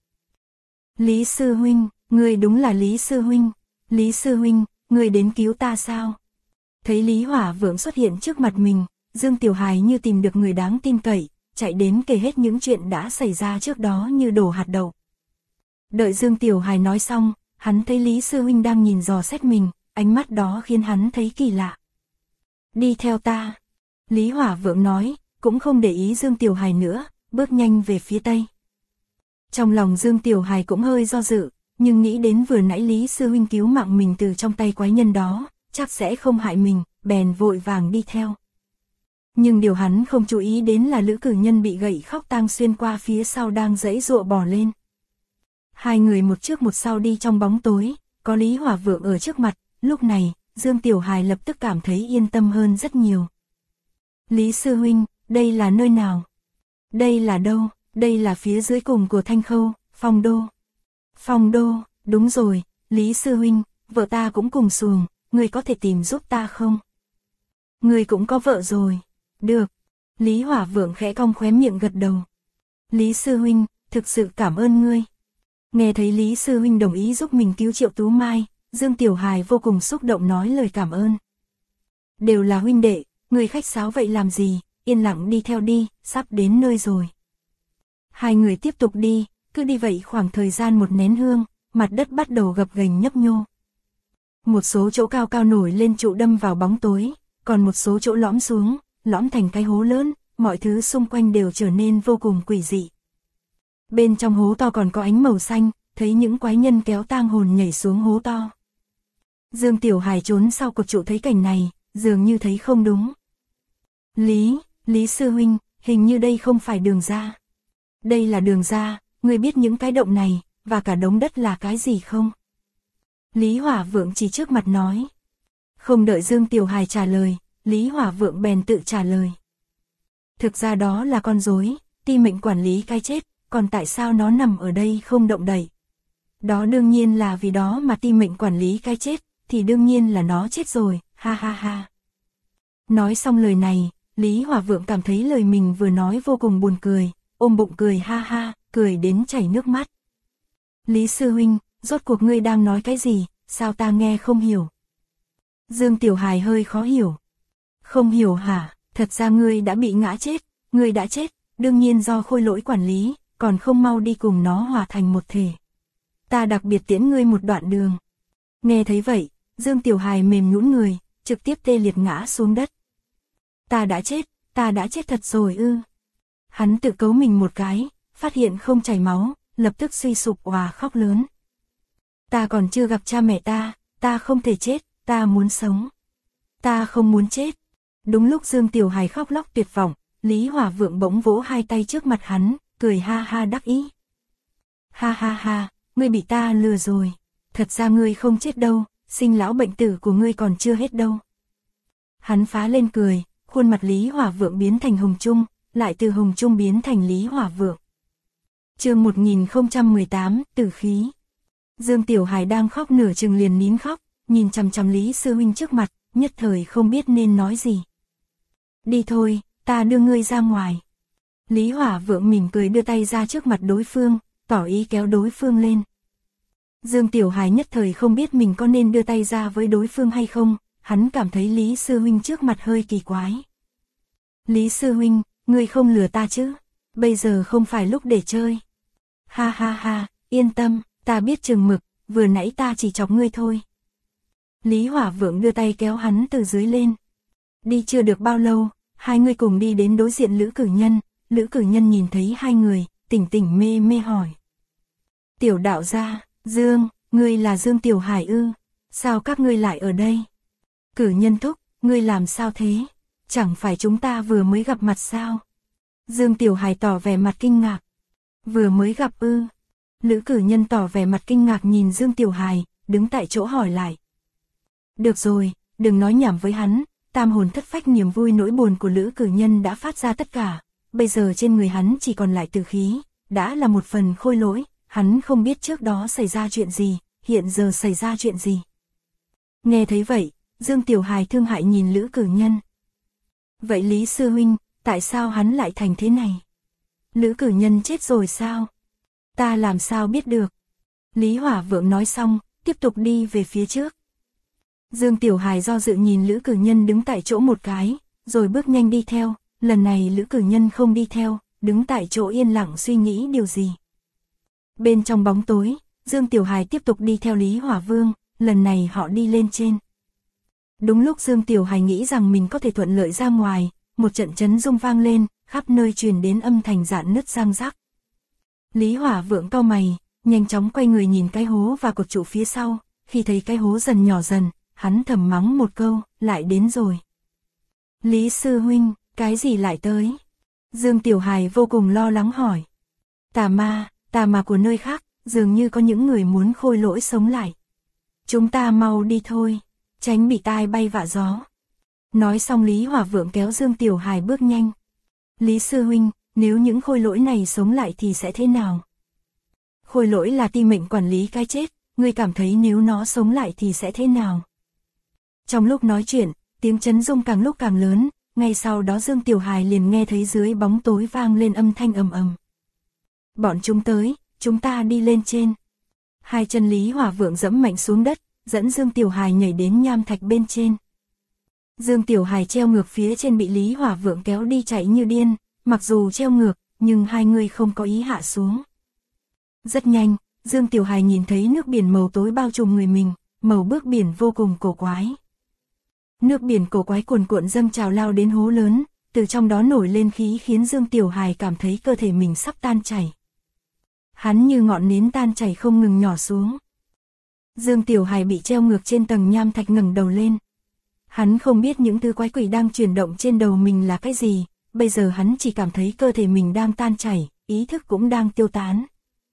Lý sư huynh, người đúng là Lý sư huynh. Lý sư huynh, người đến cứu ta sao? Thấy Lý Hỏa Vượng xuất hiện trước mặt mình, Dương Tiểu Hải như tìm được người đáng tin cậy, chạy đến kể hết những chuyện đã xảy ra trước đó như đổ hạt đậu. Đợi Dương Tiểu Hải nói xong, hắn thấy Lý sư huynh đang nhìn dò xét mình, ánh mắt đó khiến hắn thấy kỳ lạ. Đi theo ta. Lý Hỏa Vượng nói, cũng không để ý Dương Tiểu Hải nữa, bước nhanh về phía tây. Trong lòng Dương Tiểu Hải cũng hơi do dự, nhưng nghĩ đến vừa nãy Lý sư huynh cứu mạng mình từ trong tay quái nhân đó, chắc sẽ không hại mình, bèn vội vàng đi theo. Nhưng điều hắn không chú ý đến là Lữ Cử Nhân bị gậy khóc tang xuyên qua phía sau đang giãy giụa bò lên. Hai người một trước một sau đi trong bóng tối, có Lý Hỏa Vượng ở trước mặt, lúc này, Dương Tiểu Hải lập tức cảm thấy yên tâm hơn rất nhiều. Lý sư huynh, đây là nơi nào? Đây là đâu? Đây là phía dưới cùng của Thanh Khâu, Phong Đô. Phong Đô, đúng rồi, Lý sư huynh, vợ ta cũng cùng xuồng, người có thể tìm giúp ta không? Người cũng có vợ rồi. Được. Lý Hỏa Vượng khẽ cong khóe miệng gật đầu. Lý sư huynh, thực sự cảm ơn ngươi. Nghe thấy Lý sư huynh đồng ý giúp mình cứu Triệu Tú Mai, Dương Tiểu Hải vô cùng xúc động nói lời cảm ơn. Đều là huynh đệ, người khách sáo vậy làm gì, yên lặng đi theo đi, sắp đến nơi rồi. Hai người tiếp tục đi, cứ đi vậy khoảng thời gian một nén hương, mặt đất bắt đầu gập ghềnh nhấp nhô. Một số chỗ cao cao nổi lên trụ đâm vào bóng tối, còn một số chỗ lõm xuống, lõm thành cái hố lớn, mọi thứ xung quanh đều trở nên vô cùng quỷ dị. Bên trong hố to còn có ánh màu xanh, thấy những quái nhân kéo tang hồn nhảy xuống hố to. Dương Tiểu Hải trốn sau cột trụ thấy cảnh này, dường như thấy không đúng. Lý sư huynh, hình như đây không phải đường ra. Đây là đường ra, ngươi biết những cái động này, và cả đống đất là cái gì không? Lý Hỏa Vượng chỉ trước mặt nói. Không đợi Dương Tiểu Hải trả lời, Lý Hỏa Vượng bèn tự trả lời. Thực ra đó là con rối, ti mệnh quản lý cái chết, còn tại sao nó nằm ở đây không động đậy? Đó đương nhiên là vì đó mà ti mệnh quản lý cái chết, thì đương nhiên là nó chết rồi, ha ha ha. Nói xong lời này, Lý Hỏa Vượng cảm thấy lời mình vừa nói vô cùng buồn cười, ôm bụng cười ha ha, cười đến chảy nước mắt. Lý sư huynh, rốt cuộc ngươi đang nói cái gì, sao ta nghe không hiểu? Dương Tiểu Hải hơi khó hiểu. Không hiểu hả, thật ra ngươi đã bị ngã chết, ngươi đã chết, đương nhiên do khôi lỗi quản lý, còn không mau đi cùng nó hòa thành một thể. Ta đặc biệt tiễn ngươi một đoạn đường. Nghe thấy vậy, Dương Tiểu Hải mềm nhũn người, trực tiếp tê liệt ngã xuống đất. Ta đã chết thật rồi ư. Hắn tự cấu mình một cái, phát hiện không chảy máu, lập tức suy sụp òa khóc lớn. Ta còn chưa gặp cha mẹ ta không thể chết, ta muốn sống. Ta không muốn chết. Đúng lúc Dương Tiểu Hải khóc lóc tuyệt vọng, Lý Hỏa Vượng bỗng vỗ hai tay trước mặt hắn, cười ha ha đắc ý. Ha ha ha, ngươi bị ta lừa rồi. Thật ra ngươi không chết đâu, sinh lão bệnh tử của ngươi còn chưa hết đâu. Hắn phá lên cười, khuôn mặt Lý Hỏa Vượng biến thành hồng trung, lại từ hồng trung biến thành Lý Hỏa Vượng. Chương 1018, Tử khí. Dương Tiểu Hải đang khóc nửa chừng liền nín khóc, nhìn chằm chằm Lý sư huynh trước mặt, nhất thời không biết nên nói gì. Đi thôi, ta đưa ngươi ra ngoài. Lý Hỏa Vượng mỉm cười đưa tay ra trước mặt đối phương, tỏ ý kéo đối phương lên. Dương Tiểu Hải nhất thời không biết mình có nên đưa tay ra với đối phương hay không, hắn cảm thấy Lý sư huynh trước mặt hơi kỳ quái. Lý sư huynh, ngươi không lừa ta chứ? Bây giờ không phải lúc để chơi. Ha ha ha, yên tâm, ta biết chừng mực, vừa nãy ta chỉ chọc ngươi thôi. Lý Hỏa Vượng đưa tay kéo hắn từ dưới lên. Đi chưa được bao lâu, hai người cùng đi đến đối diện Lữ Cử Nhân. Lữ Cử Nhân nhìn thấy hai người, tỉnh tỉnh mê mê hỏi. Tiểu đạo gia, ngươi là Dương Tiểu Hải ư? Sao các ngươi lại ở đây? Cử Nhân thúc, ngươi làm sao thế? Chẳng phải chúng ta vừa mới gặp mặt sao? Dương Tiểu Hải tỏ vẻ mặt kinh ngạc. Vừa mới gặp ư? Lữ Cử Nhân tỏ vẻ mặt kinh ngạc nhìn Dương Tiểu Hải, đứng tại chỗ hỏi lại. Được rồi, đừng nói nhảm với hắn, tam hồn thất phách niềm vui nỗi buồn của Lữ Cử Nhân đã phát ra tất cả, bây giờ trên người hắn chỉ còn lại tử khí, đã là một phần khôi lỗi, hắn không biết trước đó xảy ra chuyện gì, hiện giờ xảy ra chuyện gì. Nghe thấy vậy, Dương Tiểu Hài thương hại nhìn Lữ Cử Nhân. Vậy Lý sư huynh, tại sao hắn lại thành thế này? Lữ Cử Nhân chết rồi sao? Ta làm sao biết được? Lý Hỏa Vượng nói xong, tiếp tục đi về phía trước. Dương Tiểu Hài do dự nhìn Lữ Cử Nhân đứng tại chỗ một cái, rồi bước nhanh đi theo, lần này Lữ Cử Nhân không đi theo, đứng tại chỗ yên lặng suy nghĩ điều gì. Bên trong bóng tối, Dương Tiểu Hài tiếp tục đi theo Lý Hỏa Vương, lần này họ đi lên trên. Đúng lúc Dương Tiểu Hài nghĩ rằng mình có thể thuận lợi ra ngoài, một trận chấn rung vang lên, khắp nơi truyền đến âm thanh rạn nứt răng rắc. Lý Hỏa Vượng cau mày, nhanh chóng quay người nhìn cái hố và cột trụ phía sau, khi thấy cái hố dần nhỏ dần, hắn thầm mắng một câu, lại đến rồi. Lý sư huynh, cái gì lại tới? Dương Tiểu Hài vô cùng lo lắng hỏi. Tà ma của nơi khác, dường như có những người muốn khôi lỗi sống lại. Chúng ta mau đi thôi, tránh bị tai bay vạ gió. Nói xong Lý Hỏa Vượng kéo Dương Tiểu Hài bước nhanh. Lý sư huynh, nếu những khôi lỗi này sống lại thì sẽ thế nào? Khôi lỗi là ti mệnh quản lý cái chết, ngươi cảm thấy nếu nó sống lại thì sẽ thế nào? Trong lúc nói chuyện, tiếng chấn rung càng lúc càng lớn, ngay sau đó Dương Tiểu Hài liền nghe thấy dưới bóng tối vang lên âm thanh ầm ầm. Bọn chúng tới, chúng ta đi lên trên. Hai chân Lý Hỏa Vượng giẫm mạnh xuống đất, dẫn Dương Tiểu Hài nhảy đến nham thạch bên trên. Dương Tiểu Hài treo ngược phía trên bị Lý Hỏa Vượng kéo đi chạy như điên, mặc dù treo ngược, nhưng hai người không có ý hạ xuống. Rất nhanh, Dương Tiểu Hài nhìn thấy nước biển màu tối bao trùm người mình, màu nước biển vô cùng cổ quái. Nước biển cổ quái cuồn cuộn dâng trào lao đến hố lớn, từ trong đó nổi lên khí khiến Dương Tiểu Hài cảm thấy cơ thể mình sắp tan chảy. Hắn như ngọn nến tan chảy không ngừng nhỏ xuống. Dương Tiểu Hài bị treo ngược trên tầng nham thạch ngẩng đầu lên. Hắn không biết những thứ quái quỷ đang chuyển động trên đầu mình là cái gì, bây giờ hắn chỉ cảm thấy cơ thể mình đang tan chảy, ý thức cũng đang tiêu tán.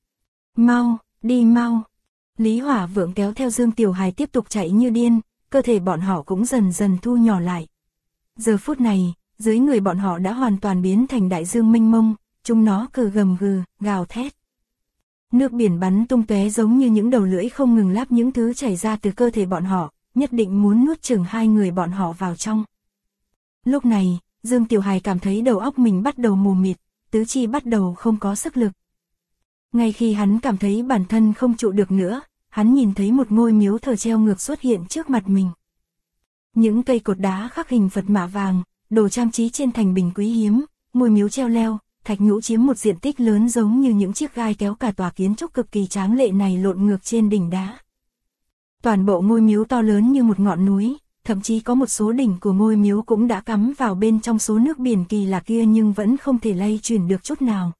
Mau, đi mau. Lý Hỏa Vượng kéo theo Dương Tiểu Hài tiếp tục chạy như điên, cơ thể bọn họ cũng dần dần thu nhỏ lại. Giờ phút này, dưới người bọn họ đã hoàn toàn biến thành đại dương mênh mông, chúng nó cừ gầm gừ, gào thét. Nước biển bắn tung tóe giống như những đầu lưỡi không ngừng láp những thứ chảy ra từ cơ thể bọn họ, nhất định muốn nuốt chửng hai người bọn họ vào trong. Lúc này, Dương Tiểu Hài cảm thấy đầu óc mình bắt đầu mù mịt, tứ chi bắt đầu không có sức lực. Ngay khi hắn cảm thấy bản thân không trụ được nữa, hắn nhìn thấy một ngôi miếu thờ treo ngược xuất hiện trước mặt mình. Những cây cột đá khắc hình Phật mã vàng, đồ trang trí trên thành bình quý hiếm, ngôi miếu treo leo, thạch nhũ chiếm một diện tích lớn giống như những chiếc gai kéo cả tòa kiến trúc cực kỳ tráng lệ này lộn ngược trên đỉnh đá. Toàn bộ ngôi miếu to lớn như một ngọn núi, thậm chí có một số đỉnh của ngôi miếu cũng đã cắm vào bên trong số nước biển kỳ lạ kia nhưng vẫn không thể lay chuyển được chút nào.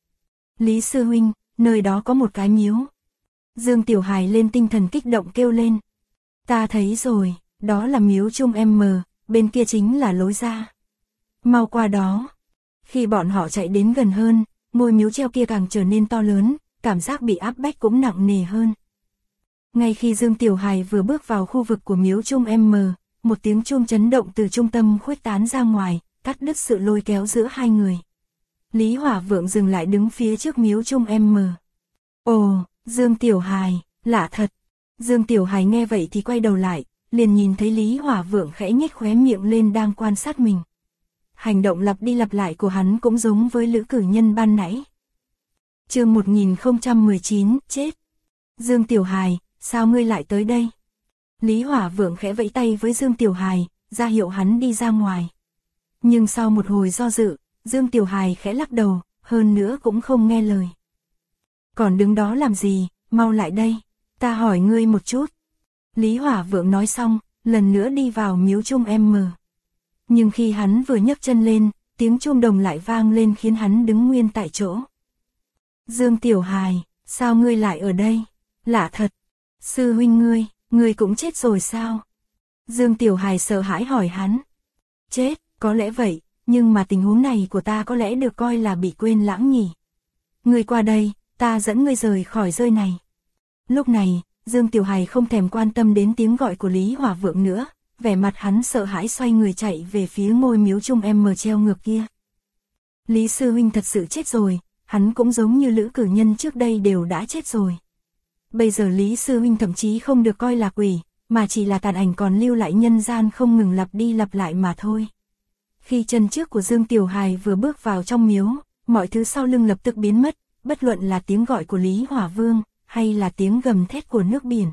Lý sư huynh, nơi đó có một cái miếu. Dương Tiểu Hài lên tinh thần kích động kêu lên. Ta thấy rồi, đó là miếu Trung M, bên kia chính là lối ra. Mau qua đó. Khi bọn họ chạy đến gần hơn, ngôi miếu treo kia càng trở nên to lớn, cảm giác bị áp bách cũng nặng nề hơn. Ngay khi Dương Tiểu Hài vừa bước vào khu vực của miếu Trung M, một tiếng chuông chấn động từ trung tâm khuếch tán ra ngoài, cắt đứt sự lôi kéo giữa hai người. Lý Hỏa Vượng dừng lại đứng phía trước miếu Trung M. Ồ, Dương Tiểu Hài, lạ thật. Dương Tiểu Hài nghe vậy thì quay đầu lại, liền nhìn thấy Lý Hỏa Vượng khẽ nhếch khóe miệng lên đang quan sát mình. Hành động lặp đi lặp lại của hắn cũng giống với Lữ Cử Nhân ban nãy. Chương 1019, chết. Dương Tiểu Hài, sao ngươi lại tới đây? Lý Hỏa Vượng khẽ vẫy tay với Dương Tiểu Hài, ra hiệu hắn đi ra ngoài. Nhưng sau một hồi do dự, Dương Tiểu Hài khẽ lắc đầu, hơn nữa cũng không nghe lời. Còn đứng đó làm gì, mau lại đây, ta hỏi ngươi một chút. Lý Hỏa Vượng nói xong, lần nữa đi vào miếu Trung M. Nhưng khi hắn vừa nhấc chân lên, tiếng chuông đồng lại vang lên khiến hắn đứng nguyên tại chỗ. Dương Tiểu Hài, sao ngươi lại ở đây? Lạ thật. Sư huynh ngươi cũng chết rồi sao? Dương Tiểu Hài sợ hãi hỏi hắn. Chết, có lẽ vậy, nhưng mà tình huống này của ta có lẽ được coi là bị quên lãng nhỉ. Ngươi qua đây, ta dẫn ngươi rời khỏi nơi này. Lúc này, Dương Tiểu Hài không thèm quan tâm đến tiếng gọi của Lý Hỏa Vượng nữa, vẻ mặt hắn sợ hãi xoay người chạy về phía ngôi miếu trung em treo ngược kia. Lý sư huynh thật sự chết rồi, hắn cũng giống như Lữ Cử Nhân trước đây đều đã chết rồi. Bây giờ Lý sư huynh thậm chí không được coi là quỷ, mà chỉ là tàn ảnh còn lưu lại nhân gian không ngừng lặp đi lặp lại mà thôi. Khi chân trước của Dương Tiểu Hài vừa bước vào trong miếu, mọi thứ sau lưng lập tức biến mất, bất luận là tiếng gọi của Lý Hỏa Vương, hay là tiếng gầm thét của nước biển.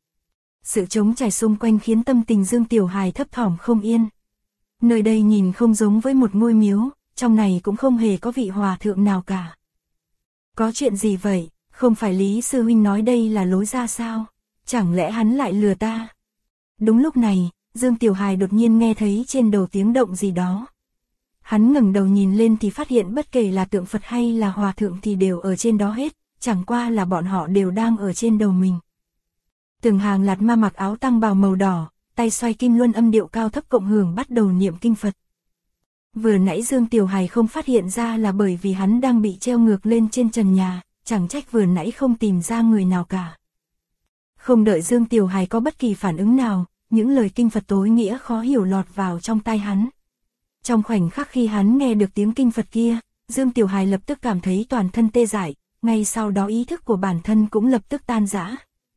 Sự trống trải xung quanh khiến tâm tình Dương Tiểu Hài thấp thỏm không yên. Nơi đây nhìn không giống với một ngôi miếu, trong này cũng không hề có vị hòa thượng nào cả. Có chuyện gì vậy, không phải Lý sư huynh nói đây là lối ra sao, chẳng lẽ hắn lại lừa ta? Đúng lúc này, Dương Tiểu Hài đột nhiên nghe thấy trên đầu tiếng động gì đó. Hắn ngẩng đầu nhìn lên thì phát hiện bất kể là tượng Phật hay là hòa thượng thì đều ở trên đó hết, chẳng qua là bọn họ đều đang ở trên đầu mình. Từng hàng lạt ma mặc áo tăng bào màu đỏ, tay xoay kim luân âm điệu cao thấp cộng hưởng bắt đầu niệm kinh Phật. Vừa nãy Dương Tiểu Hài không phát hiện ra là bởi vì hắn đang bị treo ngược lên trên trần nhà, chẳng trách vừa nãy không tìm ra người nào cả. Không đợi Dương Tiểu Hài có bất kỳ phản ứng nào, những lời kinh Phật tối nghĩa khó hiểu lọt vào trong tai hắn. Trong khoảnh khắc khi hắn nghe được tiếng kinh Phật kia, Dương Tiểu Hài lập tức cảm thấy toàn thân tê dại, ngay sau đó ý thức của bản thân cũng lập tức tan rã.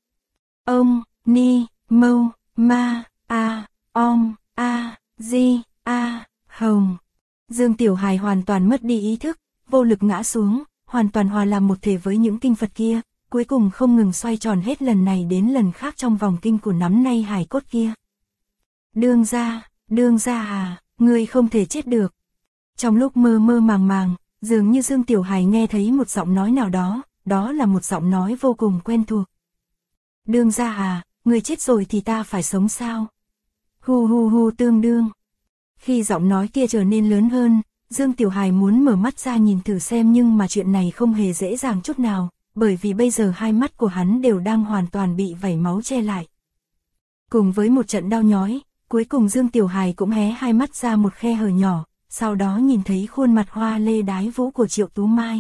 Om, Ni, Mâu, Ma, A, Om, A, Di, A, Hồng. Dương Tiểu Hài hoàn toàn mất đi ý thức, vô lực ngã xuống, hoàn toàn hòa làm một thể với những kinh Phật kia, cuối cùng không ngừng xoay tròn hết lần này đến lần khác trong vòng kinh của nắm nay hài cốt kia. Đương gia à, ngươi không thể chết được. Trong lúc mơ mơ màng màng, dường như Dương Tiểu Hài nghe thấy một giọng nói nào đó, đó là một giọng nói vô cùng quen thuộc. Đương gia à, ngươi chết rồi thì ta phải sống sao? Hu hu hu tương đương. Khi giọng nói kia trở nên lớn hơn, Dương Tiểu Hài muốn mở mắt ra nhìn thử xem nhưng mà chuyện này không hề dễ dàng chút nào, bởi vì bây giờ hai mắt của hắn đều đang hoàn toàn bị vảy máu che lại. Cùng với một trận đau nhói, cuối cùng Dương Tiểu Hài cũng hé hai mắt ra một khe hở nhỏ, sau đó nhìn thấy khuôn mặt hoa lê đái vũ của Triệu Tú Mai.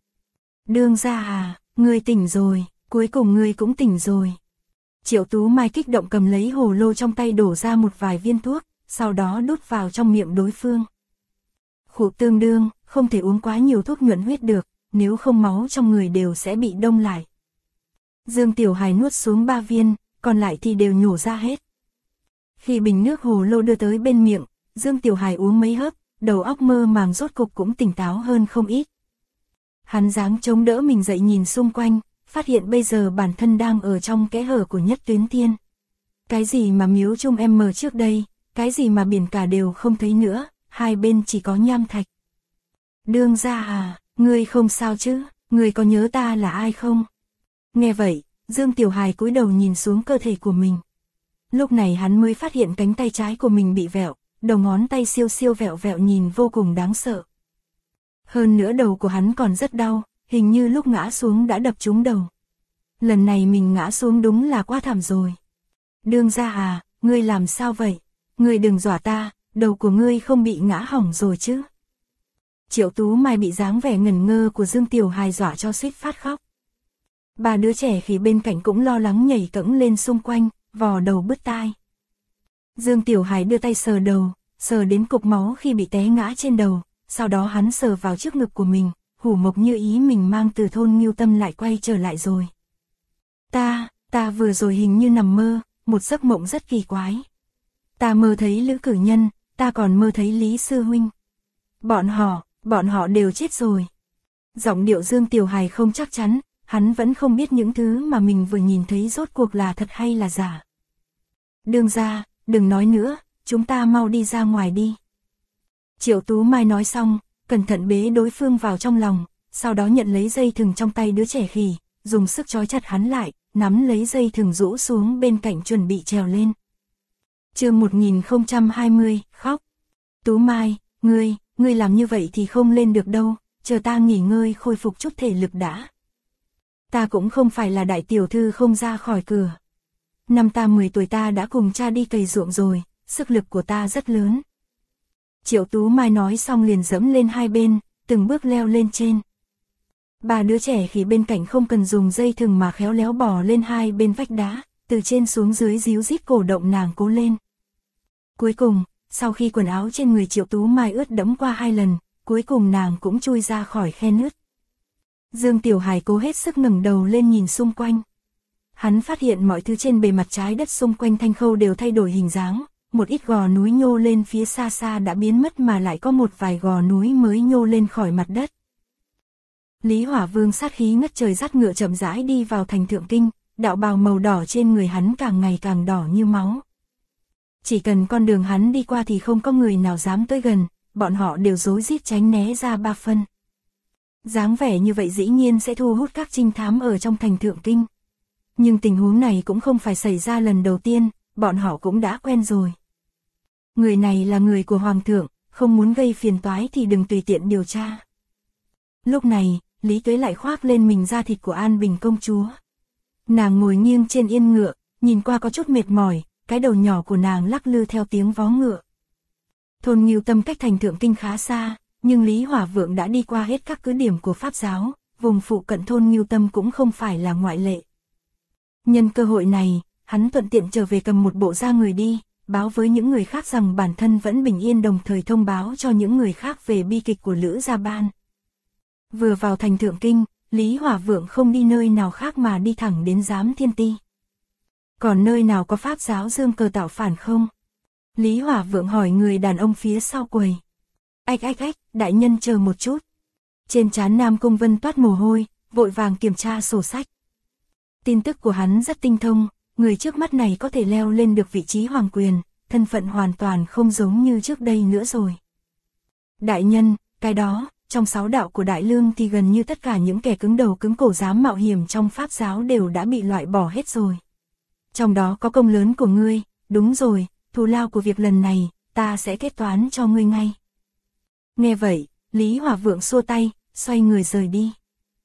Đương gia à, ngươi tỉnh rồi, cuối cùng ngươi cũng tỉnh rồi. Triệu Tú Mai kích động cầm lấy hồ lô trong tay đổ ra một vài viên thuốc, sau đó đút vào trong miệng đối phương. Khụ tương đương, không thể uống quá nhiều thuốc nhuận huyết được, nếu không máu trong người đều sẽ bị đông lại. Dương Tiểu Hài nuốt xuống 3 viên, còn lại thì đều nhổ ra hết. Khi bình nước hồ lô đưa tới bên miệng, Dương Tiểu Hài uống mấy hớp, đầu óc mơ màng rốt cục cũng tỉnh táo hơn không ít. Hắn dáng chống đỡ mình dậy nhìn xung quanh, phát hiện bây giờ bản thân đang ở trong kẽ hở của Nhất Tuyến Thiên. Cái gì mà miếu trung em trước đây, cái gì mà biển cả đều không thấy nữa, hai bên chỉ có nham thạch. Đương gia à, ngươi không sao chứ, ngươi có nhớ ta là ai không? Nghe vậy, Dương Tiểu Hài cúi đầu nhìn xuống cơ thể của mình. Lúc này hắn mới phát hiện cánh tay trái của mình bị vẹo, đầu ngón tay siêu siêu vẹo vẹo nhìn vô cùng đáng sợ. Hơn nữa đầu của hắn còn rất đau, hình như lúc ngã xuống đã đập trúng đầu. Lần này mình ngã xuống đúng là quá thảm rồi. Đương gia à, ngươi làm sao vậy? Ngươi đừng dọa ta, đầu của ngươi không bị ngã hỏng rồi chứ? Triệu Tú Mai bị dáng vẻ ngẩn ngơ của Dương Tiểu Hài dọa cho suýt phát khóc. Ba đứa trẻ khi bên cạnh cũng lo lắng nhảy cẫng lên xung quanh, vò đầu bứt tai. Dương Tiểu Hài đưa tay sờ đầu, sờ đến cục máu khi bị té ngã trên đầu, sau đó hắn sờ vào trước ngực của mình, hủ mộc như ý mình mang từ thôn Ngưu Tâm lại quay trở lại rồi. Ta vừa rồi hình như nằm mơ, một giấc mộng rất kỳ quái. Ta mơ thấy Lữ Cử Nhân, ta còn mơ thấy Lý Sư Huynh. Bọn họ đều chết rồi. Giọng điệu Dương Tiểu Hài không chắc chắn, hắn vẫn không biết những thứ mà mình vừa nhìn thấy rốt cuộc là thật hay là giả. Đương gia, đừng nói nữa, chúng ta mau đi ra ngoài đi. Triệu Tú Mai nói xong, cẩn thận bế đối phương vào trong lòng, sau đó nhận lấy dây thừng trong tay đứa trẻ khỉ, dùng sức trói chặt hắn lại, nắm lấy dây thừng rũ xuống bên cạnh chuẩn bị trèo lên. Chương 1020, khóc. Tú Mai, ngươi làm như vậy thì không lên được đâu, chờ ta nghỉ ngơi khôi phục chút thể lực đã. Ta cũng không phải là đại tiểu thư không ra khỏi cửa. Năm ta 10 tuổi ta đã cùng cha đi cày ruộng rồi, sức lực của ta rất lớn. Triệu Tú Mai nói xong liền dẫm lên hai bên, từng bước leo lên trên. Ba đứa trẻ khi bên cạnh không cần dùng dây thừng mà khéo léo bò lên hai bên vách đá, từ trên xuống dưới díu dít cổ động nàng cố lên. Cuối cùng, sau khi quần áo trên người Triệu Tú Mai ướt đẫm qua 2 lần, cuối cùng nàng cũng chui ra khỏi khe nứt. Dương Tiểu Hải cố hết sức ngẩng đầu lên nhìn xung quanh. Hắn phát hiện mọi thứ trên bề mặt trái đất xung quanh Thanh Khâu đều thay đổi hình dáng, một ít gò núi nhô lên phía xa xa đã biến mất mà lại có một vài gò núi mới nhô lên khỏi mặt đất. Lý Hỏa Vương sát khí ngất trời dắt ngựa chậm rãi đi vào thành Thượng Kinh, đạo bào màu đỏ trên người hắn càng ngày càng đỏ như máu. Chỉ cần con đường hắn đi qua thì không có người nào dám tới gần, bọn họ đều rối rít tránh né ra 3 phân. Dáng vẻ như vậy dĩ nhiên sẽ thu hút các trinh thám ở trong thành Thượng Kinh. Nhưng tình huống này cũng không phải xảy ra lần đầu tiên, bọn họ cũng đã quen rồi. Người này là người của Hoàng thượng, không muốn gây phiền toái thì đừng tùy tiện điều tra. Lúc này, Lý Tuế lại khoác lên mình da thịt của An Bình công chúa. Nàng ngồi nghiêng trên yên ngựa, nhìn qua có chút mệt mỏi, cái đầu nhỏ của nàng lắc lư theo tiếng vó ngựa. Thôn Ngưu Tâm cách thành Thượng Kinh khá xa, nhưng Lý Hỏa Vượng đã đi qua hết các cứ điểm của Pháp giáo, vùng phụ cận thôn Ngưu Tâm cũng không phải là ngoại lệ. Nhân cơ hội này, hắn thuận tiện trở về cầm một bộ da người đi, báo với những người khác rằng bản thân vẫn bình yên, đồng thời thông báo cho những người khác về bi kịch của Lữ Gia Ban. Vừa vào thành Thượng Kinh, Lý Hỏa Vượng không đi nơi nào khác mà đi thẳng đến Giám Thiên Ti. Còn nơi nào có Pháp giáo dương cờ tạo phản không? Lý Hỏa Vượng hỏi người đàn ông phía sau quầy. Ách, đại nhân chờ một chút. Trên trán Nam Cung Vân toát mồ hôi, vội vàng kiểm tra sổ sách. Tin tức của hắn rất tinh thông, người trước mắt này có thể leo lên được vị trí hoàng quyền, thân phận hoàn toàn không giống như trước đây nữa rồi. Đại nhân, cái đó, trong 6 đạo của Đại Lương thì gần như tất cả những kẻ cứng đầu cứng cổ dám mạo hiểm trong Pháp giáo đều đã bị loại bỏ hết rồi. Trong đó có công lớn của ngươi, đúng rồi, thù lao của việc lần này, ta sẽ kết toán cho ngươi ngay. Nghe vậy, Lý Hỏa Vượng xua tay, xoay người rời đi.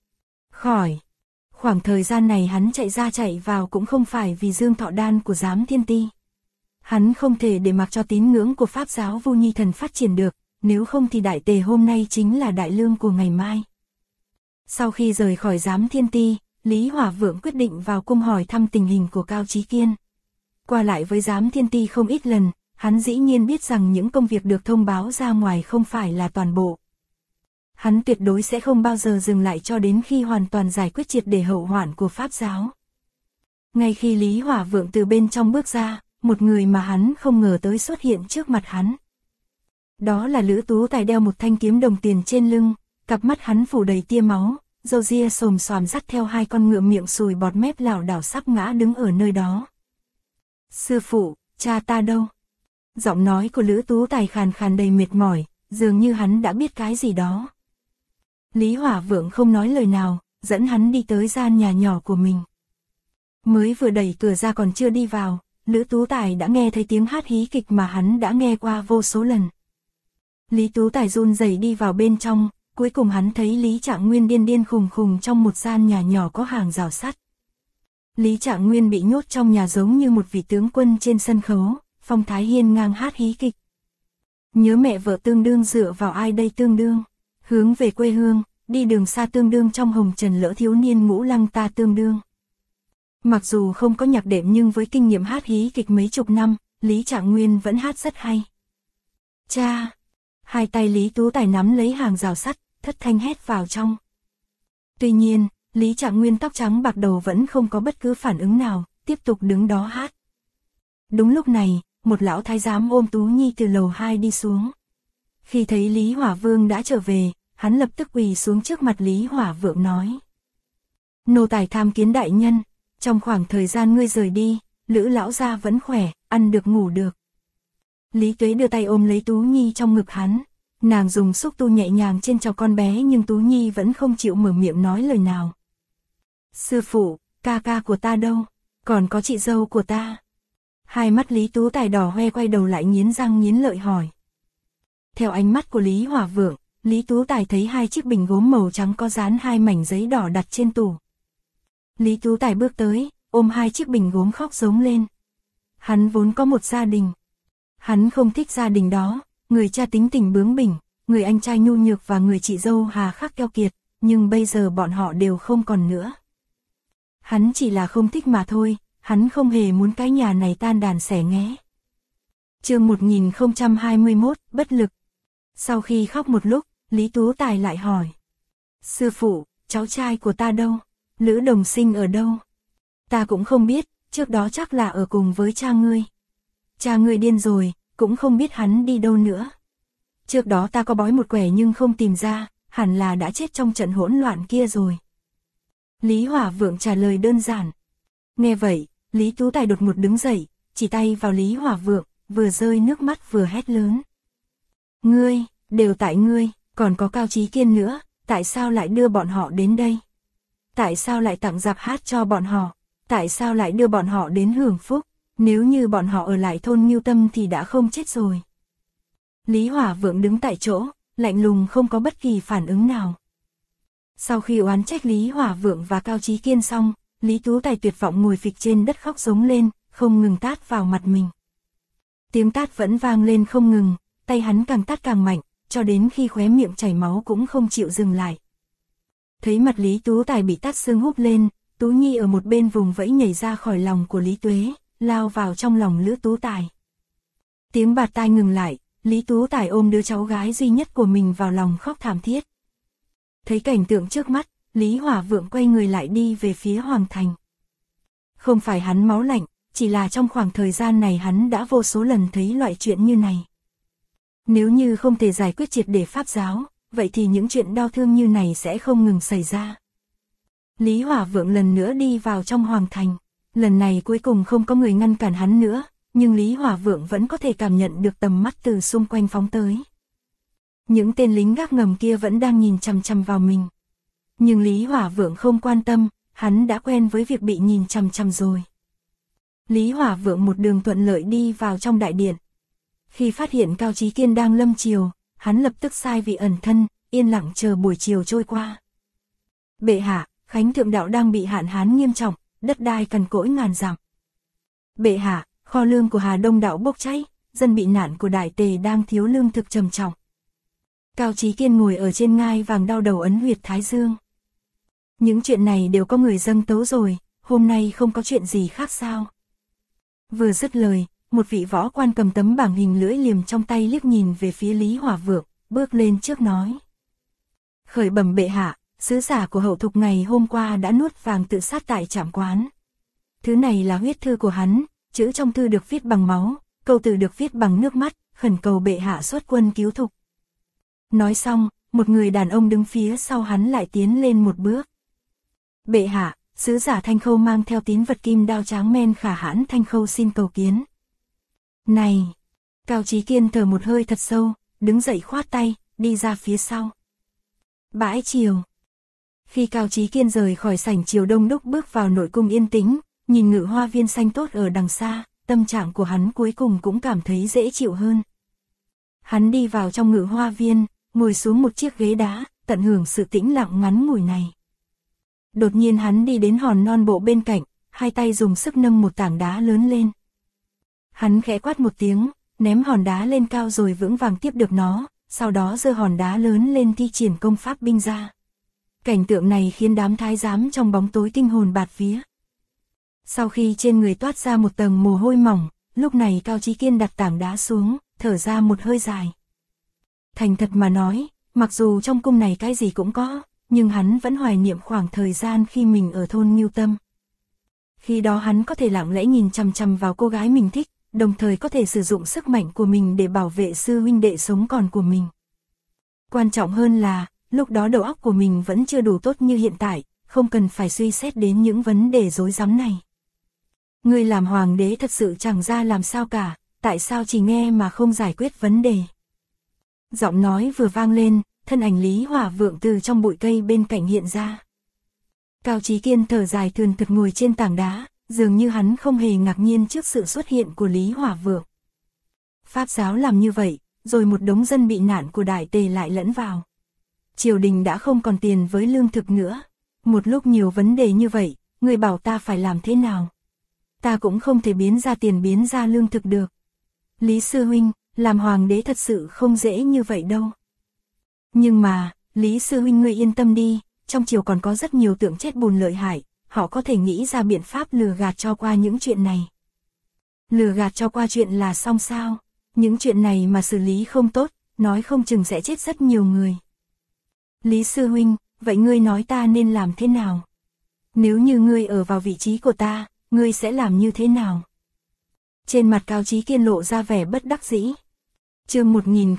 Khỏi. Khoảng thời gian này hắn chạy ra chạy vào cũng không phải vì Dương Thọ Đan của Giám Thiên Ti. Hắn không thể để mặc cho tín ngưỡng của Pháp giáo Vu Nhi Thần phát triển được, nếu không thì đại tề hôm nay chính là đại lương của ngày mai. Sau khi rời khỏi Giám Thiên Ti, Lý Hỏa Vượng quyết định vào cung hỏi thăm tình hình của Cao Chí Kiên. Qua lại với Giám Thiên Ti không ít lần, hắn dĩ nhiên biết rằng những công việc được thông báo ra ngoài không phải là toàn bộ. Hắn tuyệt đối sẽ không bao giờ dừng lại cho đến khi hoàn toàn giải quyết triệt để hậu hoạn của Pháp giáo. Ngay khi Lý Hỏa Vượng từ bên trong bước ra, một người mà hắn không ngờ tới xuất hiện trước mặt hắn. Đó là Lữ Tú Tài, đeo một thanh kiếm đồng tiền trên lưng, cặp mắt hắn phủ đầy tia máu, râu ria xồm xoàm dắt theo 2 con ngựa miệng sùi bọt mép lảo đảo sắp ngã đứng ở nơi đó. Sư phụ, cha ta đâu? Giọng nói của Lữ Tú Tài khàn khàn đầy mệt mỏi, dường như hắn đã biết cái gì đó. Lý Hỏa Vượng không nói lời nào, dẫn hắn đi tới gian nhà nhỏ của mình. Mới vừa đẩy cửa ra còn chưa đi vào, Lữ Tú Tài đã nghe thấy tiếng hát hí kịch mà hắn đã nghe qua vô số lần. Lý Tú Tài run rẩy đi vào bên trong, cuối cùng hắn thấy Lý Trạng Nguyên điên điên khùng khùng trong một gian nhà nhỏ có hàng rào sắt. Lý Trạng Nguyên bị nhốt trong nhà giống như một vị tướng quân trên sân khấu, phong thái hiên ngang hát hí kịch. Nhớ mẹ vợ tương đương dựa vào ai đây tương đương, hướng về quê hương, đi đường xa tương đương, trong hồng trần lỡ thiếu niên ngũ lăng ta tương đương. Mặc dù không có nhạc đệm nhưng với kinh nghiệm hát hí kịch mấy chục năm, Lý Trạng Nguyên vẫn hát rất hay. Cha! Hai tay Lý Tú Tài nắm lấy hàng rào sắt, thất thanh hét vào trong. Tuy nhiên, Lý Trạng Nguyên tóc trắng bạc đầu vẫn không có bất cứ phản ứng nào, tiếp tục đứng đó hát. Đúng lúc này, một lão thái giám ôm Tú Nhi từ lầu 2 đi xuống. Khi thấy Lý Hỏa Vương đã trở về, hắn lập tức quỳ xuống trước mặt Lý Hỏa Vượng nói. Nô tài tham kiến đại nhân, trong khoảng thời gian ngươi rời đi, Lữ lão gia vẫn khỏe, ăn được ngủ được. Lý Tuế đưa tay ôm lấy Tú Nhi trong ngực hắn, nàng dùng xúc tu nhẹ nhàng trên trò con bé nhưng Tú Nhi vẫn không chịu mở miệng nói lời nào. Sư phụ, ca ca của ta đâu, còn có chị dâu của ta. Hai mắt Lý Tú Tài đỏ hoe, quay đầu lại nghiến răng nghiến lợi hỏi. Theo ánh mắt của Lý Hỏa Vượng, Lý Tú Tài thấy 2 chiếc bình gốm màu trắng có dán 2 mảnh giấy đỏ đặt trên tủ. Lý Tú Tài bước tới, ôm 2 chiếc bình gốm khóc giống lên. Hắn vốn có một gia đình. Hắn không thích gia đình đó, người cha tính tình bướng bỉnh, người anh trai nhu nhược và người chị dâu hà khắc keo kiệt, nhưng bây giờ bọn họ đều không còn nữa. Hắn chỉ là không thích mà thôi, hắn không hề muốn cái nhà này tan đàn xẻ nghé. Chương 1021, bất lực. Sau khi khóc một lúc, Lý Tú Tài lại hỏi. Sư phụ, cháu trai của ta đâu? Lữ Đồng Sinh ở đâu? Ta cũng không biết, trước đó chắc là ở cùng với cha ngươi. Cha ngươi điên rồi, cũng không biết hắn đi đâu nữa. Trước đó ta có bói một quẻ nhưng không tìm ra, hẳn là đã chết trong trận hỗn loạn kia rồi. Lý Hỏa Vượng trả lời đơn giản. Nghe vậy, Lý Tú Tài đột ngột đứng dậy, chỉ tay vào Lý Hỏa Vượng, vừa rơi nước mắt vừa hét lớn. Ngươi, đều tại ngươi, còn có Cao Chí Kiên nữa, tại sao lại đưa bọn họ đến đây? Tại sao lại tặng rạp hát cho bọn họ? Tại sao lại đưa bọn họ đến hưởng phúc? Nếu như bọn họ ở lại thôn Ngưu Tâm thì đã không chết rồi. Lý Hỏa Vượng đứng tại chỗ, lạnh lùng không có bất kỳ phản ứng nào. Sau khi oán trách Lý Hỏa Vượng và Cao Chí Kiên xong, Lý Tú Tài tuyệt vọng ngồi phịch trên đất khóc giống lên, không ngừng tát vào mặt mình. Tiếng tát vẫn vang lên không ngừng, tay hắn càng tát càng mạnh, cho đến khi khóe miệng chảy máu cũng không chịu dừng lại. Thấy mặt Lý Tú Tài bị tát sưng húp lên, Tú Nhi ở một bên vùng vẫy nhảy ra khỏi lòng của Lý Tuế, lao vào trong lòng Lữ Tú Tài. Tiếng bạt tai ngừng lại, Lý Tú Tài ôm đứa cháu gái duy nhất của mình vào lòng khóc thảm thiết. Thấy cảnh tượng trước mắt, Lý Hỏa Vượng quay người lại đi về phía Hoàng Thành. Không phải hắn máu lạnh, chỉ là trong khoảng thời gian này hắn đã vô số lần thấy loại chuyện như này. Nếu như không thể giải quyết triệt để pháp giáo, vậy thì những chuyện đau thương như này sẽ không ngừng xảy ra. Lý Hỏa Vượng lần nữa đi vào trong Hoàng Thành. Lần này cuối cùng không có người ngăn cản hắn nữa, nhưng Lý Hỏa Vượng vẫn có thể cảm nhận được tầm mắt từ xung quanh phóng tới. Những tên lính gác ngầm kia vẫn đang nhìn chằm chằm vào mình. Nhưng Lý Hỏa Vượng không quan tâm, hắn đã quen với việc bị nhìn chằm chằm rồi. Lý Hỏa Vượng một đường thuận lợi đi vào trong đại điện. Khi phát hiện Cao Chí Kiên đang lâm triều, hắn lập tức sai vị ẩn thân, yên lặng chờ buổi chiều trôi qua. Bệ hạ, Khánh Thượng Đạo đang bị hạn hán nghiêm trọng, đất đai cằn cỗi ngàn dặm. Bệ hạ, kho lương của Hà Đông Đạo bốc cháy, dân bị nạn của Đại Tề đang thiếu lương thực trầm trọng. Cao Chí Kiên ngồi ở trên ngai vàng đau đầu ấn huyệt thái dương. Những chuyện này đều có người dâng tấu rồi, hôm nay không có chuyện gì khác sao? Vừa dứt lời, một vị võ quan cầm tấm bảng hình lưỡi liềm trong tay liếc nhìn về phía Lý Hỏa Vượng, bước lên trước nói. Khởi bẩm bệ hạ, sứ giả của Hậu Thục ngày hôm qua đã nuốt vàng tự sát tại trạm quán. Thứ này là huyết thư của hắn, chữ trong thư được viết bằng máu, câu từ được viết bằng nước mắt, khẩn cầu bệ hạ xuất quân cứu Thục. Nói xong, một người đàn ông đứng phía sau hắn lại tiến lên một bước. Bệ hạ, sứ giả Thanh Khâu mang theo tín vật kim đao tráng men khả hãn Thanh Khâu xin cầu kiến. Này! Cao Chí Kiên thở một hơi thật sâu, đứng dậy khoát tay, đi ra phía sau. Bãi triều. Khi Cao Chí Kiên rời khỏi sảnh triều đông đúc bước vào nội cung yên tĩnh, nhìn ngự hoa viên xanh tốt ở đằng xa, tâm trạng của hắn cuối cùng cũng cảm thấy dễ chịu hơn. Hắn đi vào trong ngự hoa viên, ngồi xuống một chiếc ghế đá, tận hưởng sự tĩnh lặng ngắn ngủi này. Đột nhiên hắn đi đến hòn non bộ bên cạnh, hai tay dùng sức nâng một tảng đá lớn lên. Hắn khẽ quát một tiếng, ném hòn đá lên cao rồi vững vàng tiếp được nó, sau đó giơ hòn đá lớn lên thi triển công pháp binh ra. Cảnh tượng này khiến đám thái giám trong bóng tối kinh hồn bạt vía. Sau khi trên người toát ra một tầng mồ hôi mỏng, lúc này Cao Chí Kiên đặt tảng đá xuống, thở ra một hơi dài. Thành thật mà nói, mặc dù trong cung này cái gì cũng có, nhưng hắn vẫn hoài niệm khoảng thời gian khi mình ở thôn Ngưu Tâm. Khi đó hắn có thể lặng lẽ nhìn chằm chằm vào cô gái mình thích, đồng thời có thể sử dụng sức mạnh của mình để bảo vệ sư huynh đệ sống còn của mình. Quan trọng hơn là, lúc đó đầu óc của mình vẫn chưa đủ tốt như hiện tại, không cần phải suy xét đến những vấn đề rối rắm này. Người làm hoàng đế thật sự chẳng ra làm sao cả, tại sao chỉ nghe mà không giải quyết vấn đề. Giọng nói vừa vang lên, thân ảnh Lý Hỏa Vượng từ trong bụi cây bên cạnh hiện ra. Cao Chí Kiên thở dài thườn thượt ngồi trên tảng đá, dường như hắn không hề ngạc nhiên trước sự xuất hiện của Lý Hỏa Vượng. Pháp giáo làm như vậy, rồi một đống dân bị nạn của Đại Tề lại lẫn vào. Triều đình đã không còn tiền với lương thực nữa. Một lúc nhiều vấn đề như vậy, người bảo ta phải làm thế nào? Ta cũng không thể biến ra tiền biến ra lương thực được. Lý sư huynh, làm hoàng đế thật sự không dễ như vậy đâu. Nhưng mà, Lý sư huynh ngươi yên tâm đi, trong triều còn có rất nhiều tượng chết bùn lợi hại, họ có thể nghĩ ra biện pháp lừa gạt cho qua những chuyện này. Lừa gạt cho qua chuyện là xong sao? Những chuyện này mà xử lý không tốt, nói không chừng sẽ chết rất nhiều người. Lý sư huynh, vậy ngươi nói ta nên làm thế nào? Nếu như ngươi ở vào vị trí của ta, ngươi sẽ làm như thế nào? Trên mặt Cao Chí Kiên lộ ra vẻ bất đắc dĩ. Chương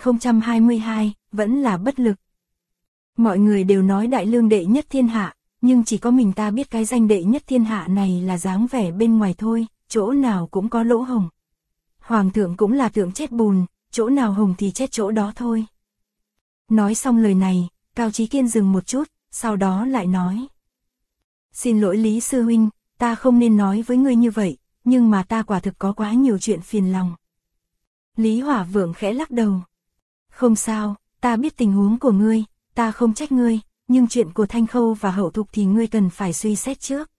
1022, vẫn là bất lực. Mọi người đều nói Đại Lương đệ nhất thiên hạ, nhưng chỉ có mình ta biết cái danh đệ nhất thiên hạ này là dáng vẻ bên ngoài thôi, chỗ nào cũng có lỗ hổng. Hoàng thượng cũng là tượng chết bùn, chỗ nào hồng thì chết chỗ đó thôi. Nói xong lời này, Cao Chí Kiên dừng một chút, sau đó lại nói. Xin lỗi Lý sư huynh, ta không nên nói với ngươi như vậy, nhưng mà ta quả thực có quá nhiều chuyện phiền lòng. Lý Hỏa Vượng khẽ lắc đầu. Không sao, ta biết tình huống của ngươi, ta không trách ngươi, nhưng chuyện của Thanh Khâu và Hậu Thục thì ngươi cần phải suy xét trước.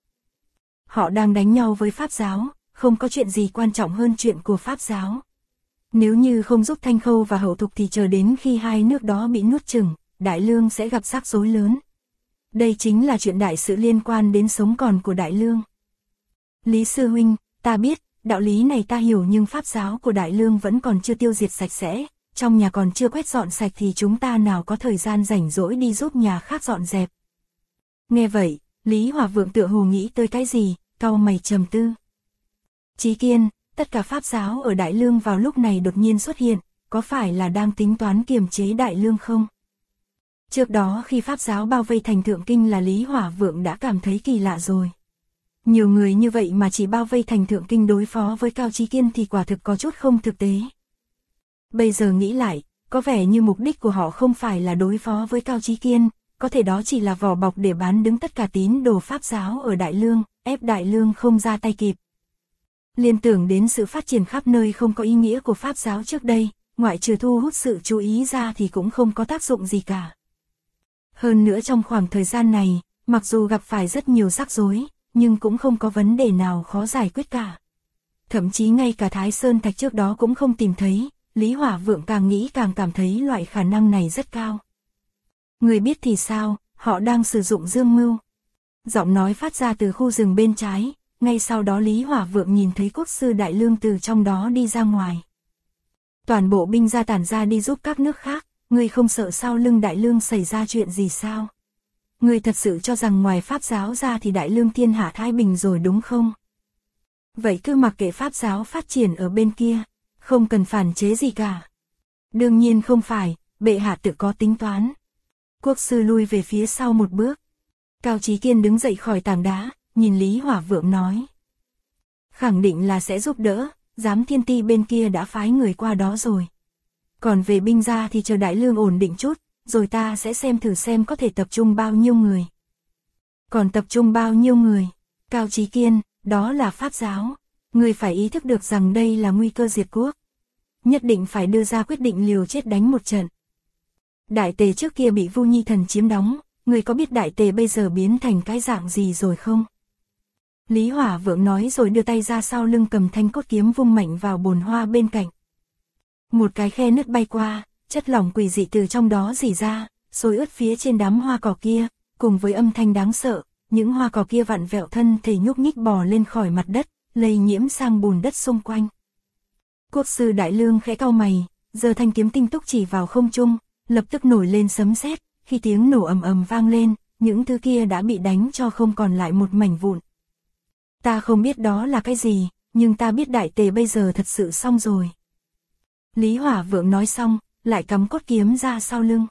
Họ đang đánh nhau với Pháp giáo, không có chuyện gì quan trọng hơn chuyện của Pháp giáo. Nếu như không giúp Thanh Khâu và Hậu Thục thì chờ đến khi hai nước đó bị nuốt chửng, Đại Lương sẽ gặp rắc rối lớn. Đây chính là chuyện đại sự liên quan đến sống còn của Đại Lương. Lý sư huynh, ta biết, đạo lý này ta hiểu, nhưng Pháp giáo của Đại Lương vẫn còn chưa tiêu diệt sạch sẽ, trong nhà còn chưa quét dọn sạch thì chúng ta nào có thời gian rảnh rỗi đi giúp nhà khác dọn dẹp. Nghe vậy, Lý Hỏa Vượng tựa hồ nghĩ tới cái gì, cau mày trầm tư. Chí Kiên, tất cả Pháp giáo ở Đại Lương vào lúc này đột nhiên xuất hiện, có phải là đang tính toán kiềm chế Đại Lương không? Trước đó khi Pháp giáo bao vây thành Thượng Kinh là Lý Hỏa Vượng đã cảm thấy kỳ lạ rồi. Nhiều người như vậy mà chỉ bao vây thành Thượng Kinh đối phó với Cao Chí Kiên thì quả thực có chút không thực tế. Bây giờ nghĩ lại, có vẻ như mục đích của họ không phải là đối phó với Cao Chí Kiên, có thể đó chỉ là vỏ bọc để bán đứng tất cả tín đồ Pháp giáo ở Đại Lương, ép Đại Lương không ra tay kịp. Liên tưởng đến sự phát triển khắp nơi không có ý nghĩa của Pháp giáo trước đây, ngoại trừ thu hút sự chú ý ra thì cũng không có tác dụng gì cả. Hơn nữa trong khoảng thời gian này, mặc dù gặp phải rất nhiều rắc rối, nhưng cũng không có vấn đề nào khó giải quyết cả. Thậm chí ngay cả Thái Sơn Thạch trước đó cũng không tìm thấy, Lý Hỏa Vượng càng nghĩ càng cảm thấy loại khả năng này rất cao. Người biết thì sao, họ đang sử dụng dương mưu. Giọng nói phát ra từ khu rừng bên trái, ngay sau đó Lý Hỏa Vượng nhìn thấy quốc sư Đại Lương từ trong đó đi ra ngoài. Toàn bộ binh gia tản ra đi giúp các nước khác, ngươi không sợ sau lưng Đại Lương xảy ra chuyện gì sao? Ngươi thật sự cho rằng ngoài Pháp giáo ra thì Đại Lương thiên hạ thái bình rồi đúng không? Vậy cứ mặc kệ Pháp giáo phát triển ở bên kia, không cần phản chế gì cả. Đương nhiên không phải, bệ hạ tự có tính toán. Quốc sư lui về phía sau một bước. Cao Chí Kiên đứng dậy khỏi tảng đá, nhìn Lý Hỏa Vượng nói. Khẳng định là sẽ giúp đỡ, giám thiên ti bên kia đã phái người qua đó rồi. Còn về binh gia thì chờ Đại Lương ổn định chút, rồi ta sẽ xem thử xem có thể tập trung bao nhiêu người. Còn tập trung bao nhiêu người? Cao Chí Kiên, đó là Pháp giáo. Người phải ý thức được rằng đây là nguy cơ diệt quốc. Nhất định phải đưa ra quyết định liều chết đánh một trận. Đại Tề trước kia bị Vu Nhi Thần chiếm đóng, người có biết Đại Tề bây giờ biến thành cái dạng gì rồi không? Lý Hỏa Vượng nói rồi đưa tay ra sau lưng cầm thanh cốt kiếm vung mạnh vào bồn hoa bên cạnh. Một cái khe nứt bay qua, chất lỏng quỷ dị từ trong đó rỉ ra, xối ướt phía trên đám hoa cỏ kia, cùng với âm thanh đáng sợ, những hoa cỏ kia vặn vẹo thân thể nhúc nhích bò lên khỏi mặt đất, lây nhiễm sang bùn đất xung quanh. Quốc sư Đại Lương khẽ cau mày, giơ thanh kiếm tinh túc chỉ vào không trung, lập tức nổi lên sấm sét, khi tiếng nổ ầm ầm vang lên, những thứ kia đã bị đánh cho không còn lại một mảnh vụn. Ta không biết đó là cái gì, nhưng ta biết Đại Tề bây giờ thật sự xong rồi. Lý Hỏa Vượng nói xong, lại cắm cốt kiếm ra sau lưng.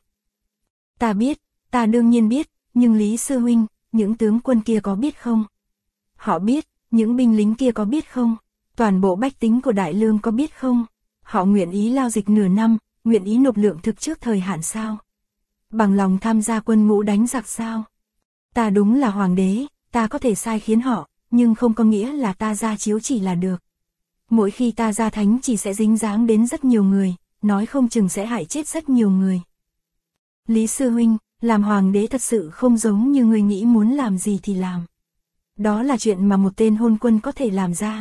Ta biết, ta đương nhiên biết, nhưng Lý sư huynh, những tướng quân kia có biết không? Họ biết, những binh lính kia có biết không? Toàn bộ bách tính của Đại Lương có biết không? Họ nguyện ý lao dịch nửa năm, nguyện ý nộp lượng thực trước thời hạn sao? Bằng lòng tham gia quân ngũ đánh giặc sao? Ta đúng là hoàng đế, ta có thể sai khiến họ, nhưng không có nghĩa là ta ra chiếu chỉ là được. Mỗi khi ta ra thánh chỉ sẽ dính dáng đến rất nhiều người, nói không chừng sẽ hại chết rất nhiều người. Lý sư huynh, làm hoàng đế thật sự không giống như người nghĩ muốn làm gì thì làm. Đó là chuyện mà một tên hôn quân có thể làm ra.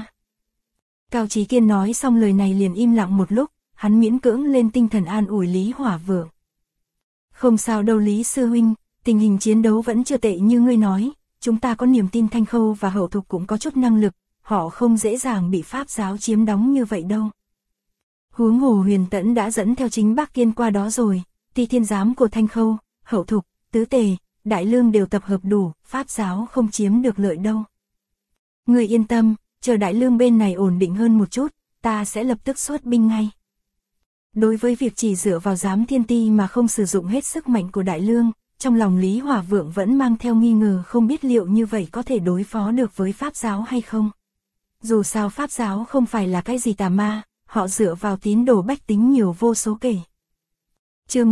Cao Chí Kiên nói xong lời này liền im lặng một lúc, hắn miễn cưỡng lên tinh thần an ủi Lý Hỏa Vượng. Không sao đâu Lý sư huynh, tình hình chiến đấu vẫn chưa tệ như ngươi nói, chúng ta có niềm tin Thanh Khâu và Hậu Thục cũng có chút năng lực, họ không dễ dàng bị Pháp giáo chiếm đóng như vậy đâu. Huống hồ Huyền Tẫn đã dẫn theo chính Bác Kiên qua đó rồi, Ti Thiên giám của Thanh Khâu, Hậu Thục, Tứ Tề, Đại Lương đều tập hợp đủ, Pháp giáo không chiếm được lợi đâu. Người yên tâm, chờ Đại Lương bên này ổn định hơn một chút, ta sẽ lập tức xuất binh ngay. Đối với việc chỉ dựa vào giám thiên ti mà không sử dụng hết sức mạnh của Đại Lương, trong lòng Lý Hỏa Vượng vẫn mang theo nghi ngờ không biết liệu như vậy có thể đối phó được với Pháp giáo hay không. Dù sao Pháp giáo không phải là cái gì tà ma, họ dựa vào tín đồ bách tính nhiều vô số kể. Chương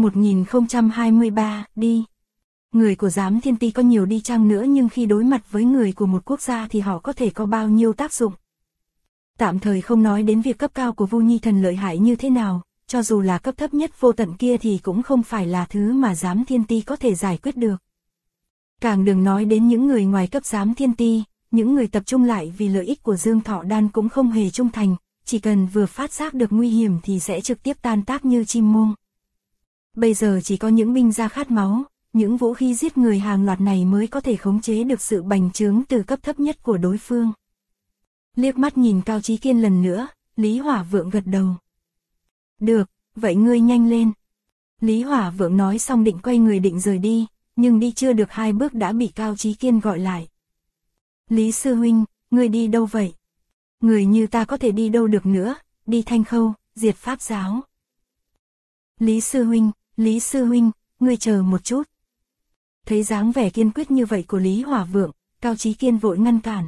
1023, đi. Người của giám thiên ti có nhiều đi chăng nữa nhưng khi đối mặt với người của một quốc gia thì họ có thể có bao nhiêu tác dụng. Tạm thời không nói đến việc cấp cao của Vu Nhi Thần lợi hại như thế nào, cho dù là cấp thấp nhất vô tận kia thì cũng không phải là thứ mà giám thiên ti có thể giải quyết được. Càng đừng nói đến những người ngoài cấp giám thiên ti, những người tập trung lại vì lợi ích của Dương Thọ Đan cũng không hề trung thành, chỉ cần vừa phát giác được nguy hiểm thì sẽ trực tiếp tan tác như chim muông. Bây giờ chỉ có những binh gia khát máu, những vũ khí giết người hàng loạt này mới có thể khống chế được sự bành trướng từ cấp thấp nhất của đối phương. Liếc mắt nhìn Cao Chí Kiên lần nữa, Lý Hỏa Vượng gật đầu. Được, vậy ngươi nhanh lên. Lý Hỏa Vượng nói xong định quay người định rời đi, nhưng đi chưa được 2 bước đã bị Cao Chí Kiên gọi lại. Lý sư huynh, ngươi đi đâu vậy? Người như ta có thể đi đâu được nữa, đi Thanh Khâu, diệt Pháp giáo. Lý sư huynh, ngươi chờ một chút. Thấy dáng vẻ kiên quyết như vậy của Lý Hỏa Vượng, Cao Chí Kiên vội ngăn cản.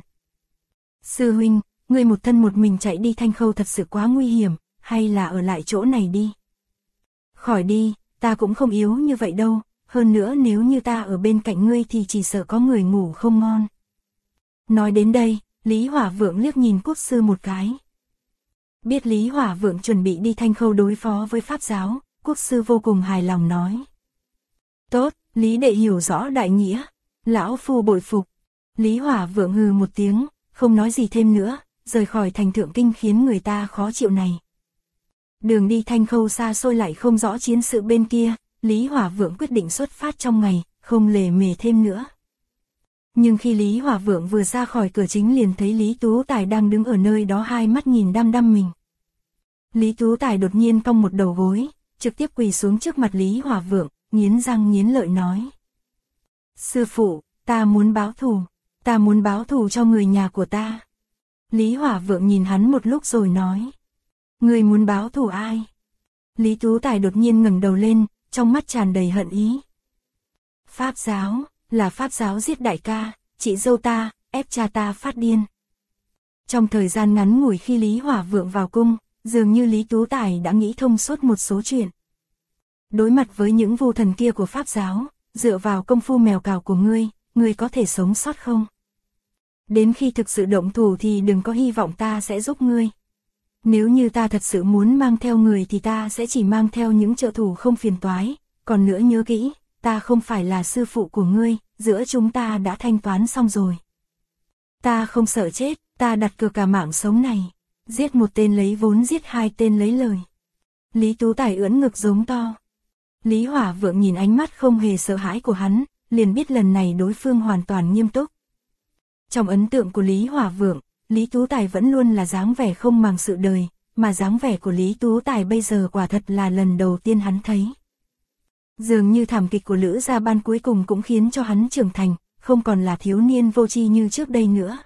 Sư huynh, ngươi một thân một mình chạy đi Thanh Khâu thật sự quá nguy hiểm, hay là ở lại chỗ này đi. Khỏi đi, ta cũng không yếu như vậy đâu, hơn nữa nếu như ta ở bên cạnh ngươi thì chỉ sợ có người ngủ không ngon. Nói đến đây, Lý Hỏa Vượng liếc nhìn quốc sư một cái. Biết Lý Hỏa Vượng chuẩn bị đi Thanh Khâu đối phó với Pháp giáo, quốc sư vô cùng hài lòng nói. Tốt, Lý đệ hiểu rõ đại nghĩa, lão phu bội phục. Lý Hỏa Vượng hừ một tiếng, không nói gì thêm nữa, rời khỏi thành Thượng Kinh khiến người ta khó chịu này. Đường đi Thanh Khâu xa xôi lại không rõ chiến sự bên kia, Lý Hỏa Vượng quyết định xuất phát trong ngày, không lề mề thêm nữa. Nhưng khi Lý Hỏa Vượng vừa ra khỏi cửa chính liền thấy Lý Tú Tài đang đứng ở nơi đó hai mắt nhìn đăm đăm mình. Lý Tú Tài đột nhiên cong một đầu gối, trực tiếp quỳ xuống trước mặt Lý Hỏa Vượng, nghiến răng nghiến lợi nói. Sư phụ, ta muốn báo thù cho người nhà của ta. Lý Hỏa Vượng nhìn hắn một lúc rồi nói. Người muốn báo thù ai? Lý Tú Tài đột nhiên ngẩng đầu lên, trong mắt tràn đầy hận ý. Pháp giáo, là Pháp giáo giết đại ca, chị dâu ta, ép cha ta phát điên. Trong thời gian ngắn ngủi khi Lý Hỏa Vượng vào cung, dường như Lý Tú Tài đã nghĩ thông suốt một số chuyện. Đối mặt với những vu thần kia của Pháp giáo, dựa vào công phu mèo cào của ngươi có thể sống sót không? Đến khi thực sự động thủ thì đừng có hy vọng ta sẽ giúp ngươi. Nếu như ta thật sự muốn mang theo người thì ta sẽ chỉ mang theo những trợ thủ không phiền toái, còn nữa nhớ kỹ, ta không phải là sư phụ của ngươi, giữa chúng ta đã thanh toán xong rồi. Ta không sợ chết, ta đặt cược cả mạng sống này, giết một tên lấy vốn giết hai tên lấy lời. Lý Tú Tài ưỡn ngực giống to. Lý Hỏa Vượng nhìn ánh mắt không hề sợ hãi của hắn, liền biết lần này đối phương hoàn toàn nghiêm túc. Trong ấn tượng của Lý Hỏa Vượng, Lý Tú Tài vẫn luôn là dáng vẻ không màng sự đời, mà dáng vẻ của Lý Tú Tài bây giờ quả thật là lần đầu tiên hắn thấy. Dường như thảm kịch của Lữ Gia Ban cuối cùng cũng khiến cho hắn trưởng thành, không còn là thiếu niên vô tri như trước đây nữa.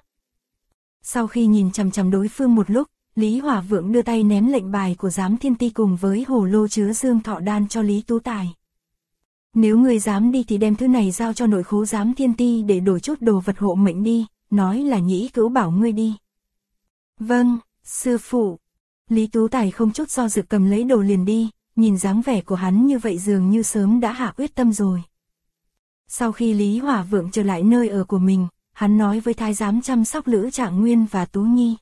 Sau khi nhìn chằm chằm đối phương một lúc, Lý Hỏa Vượng đưa tay ném lệnh bài của giám thiên ti cùng với hồ lô chứa Dương Thọ Đan cho Lý Tú Tài. Nếu người dám đi thì đem thứ này giao cho nội khố giám thiên ti để đổi chút đồ vật hộ mệnh đi, nói là Nhĩ Cữu bảo ngươi đi. Vâng, sư phụ. Lý Tú Tài không chút do dự cầm lấy đồ liền đi, nhìn dáng vẻ của hắn như vậy dường như sớm đã hạ quyết tâm rồi. Sau khi Lý Hỏa Vượng trở lại nơi ở của mình, hắn nói với thái giám chăm sóc Lữ Trạng Nguyên và Tú Nhi.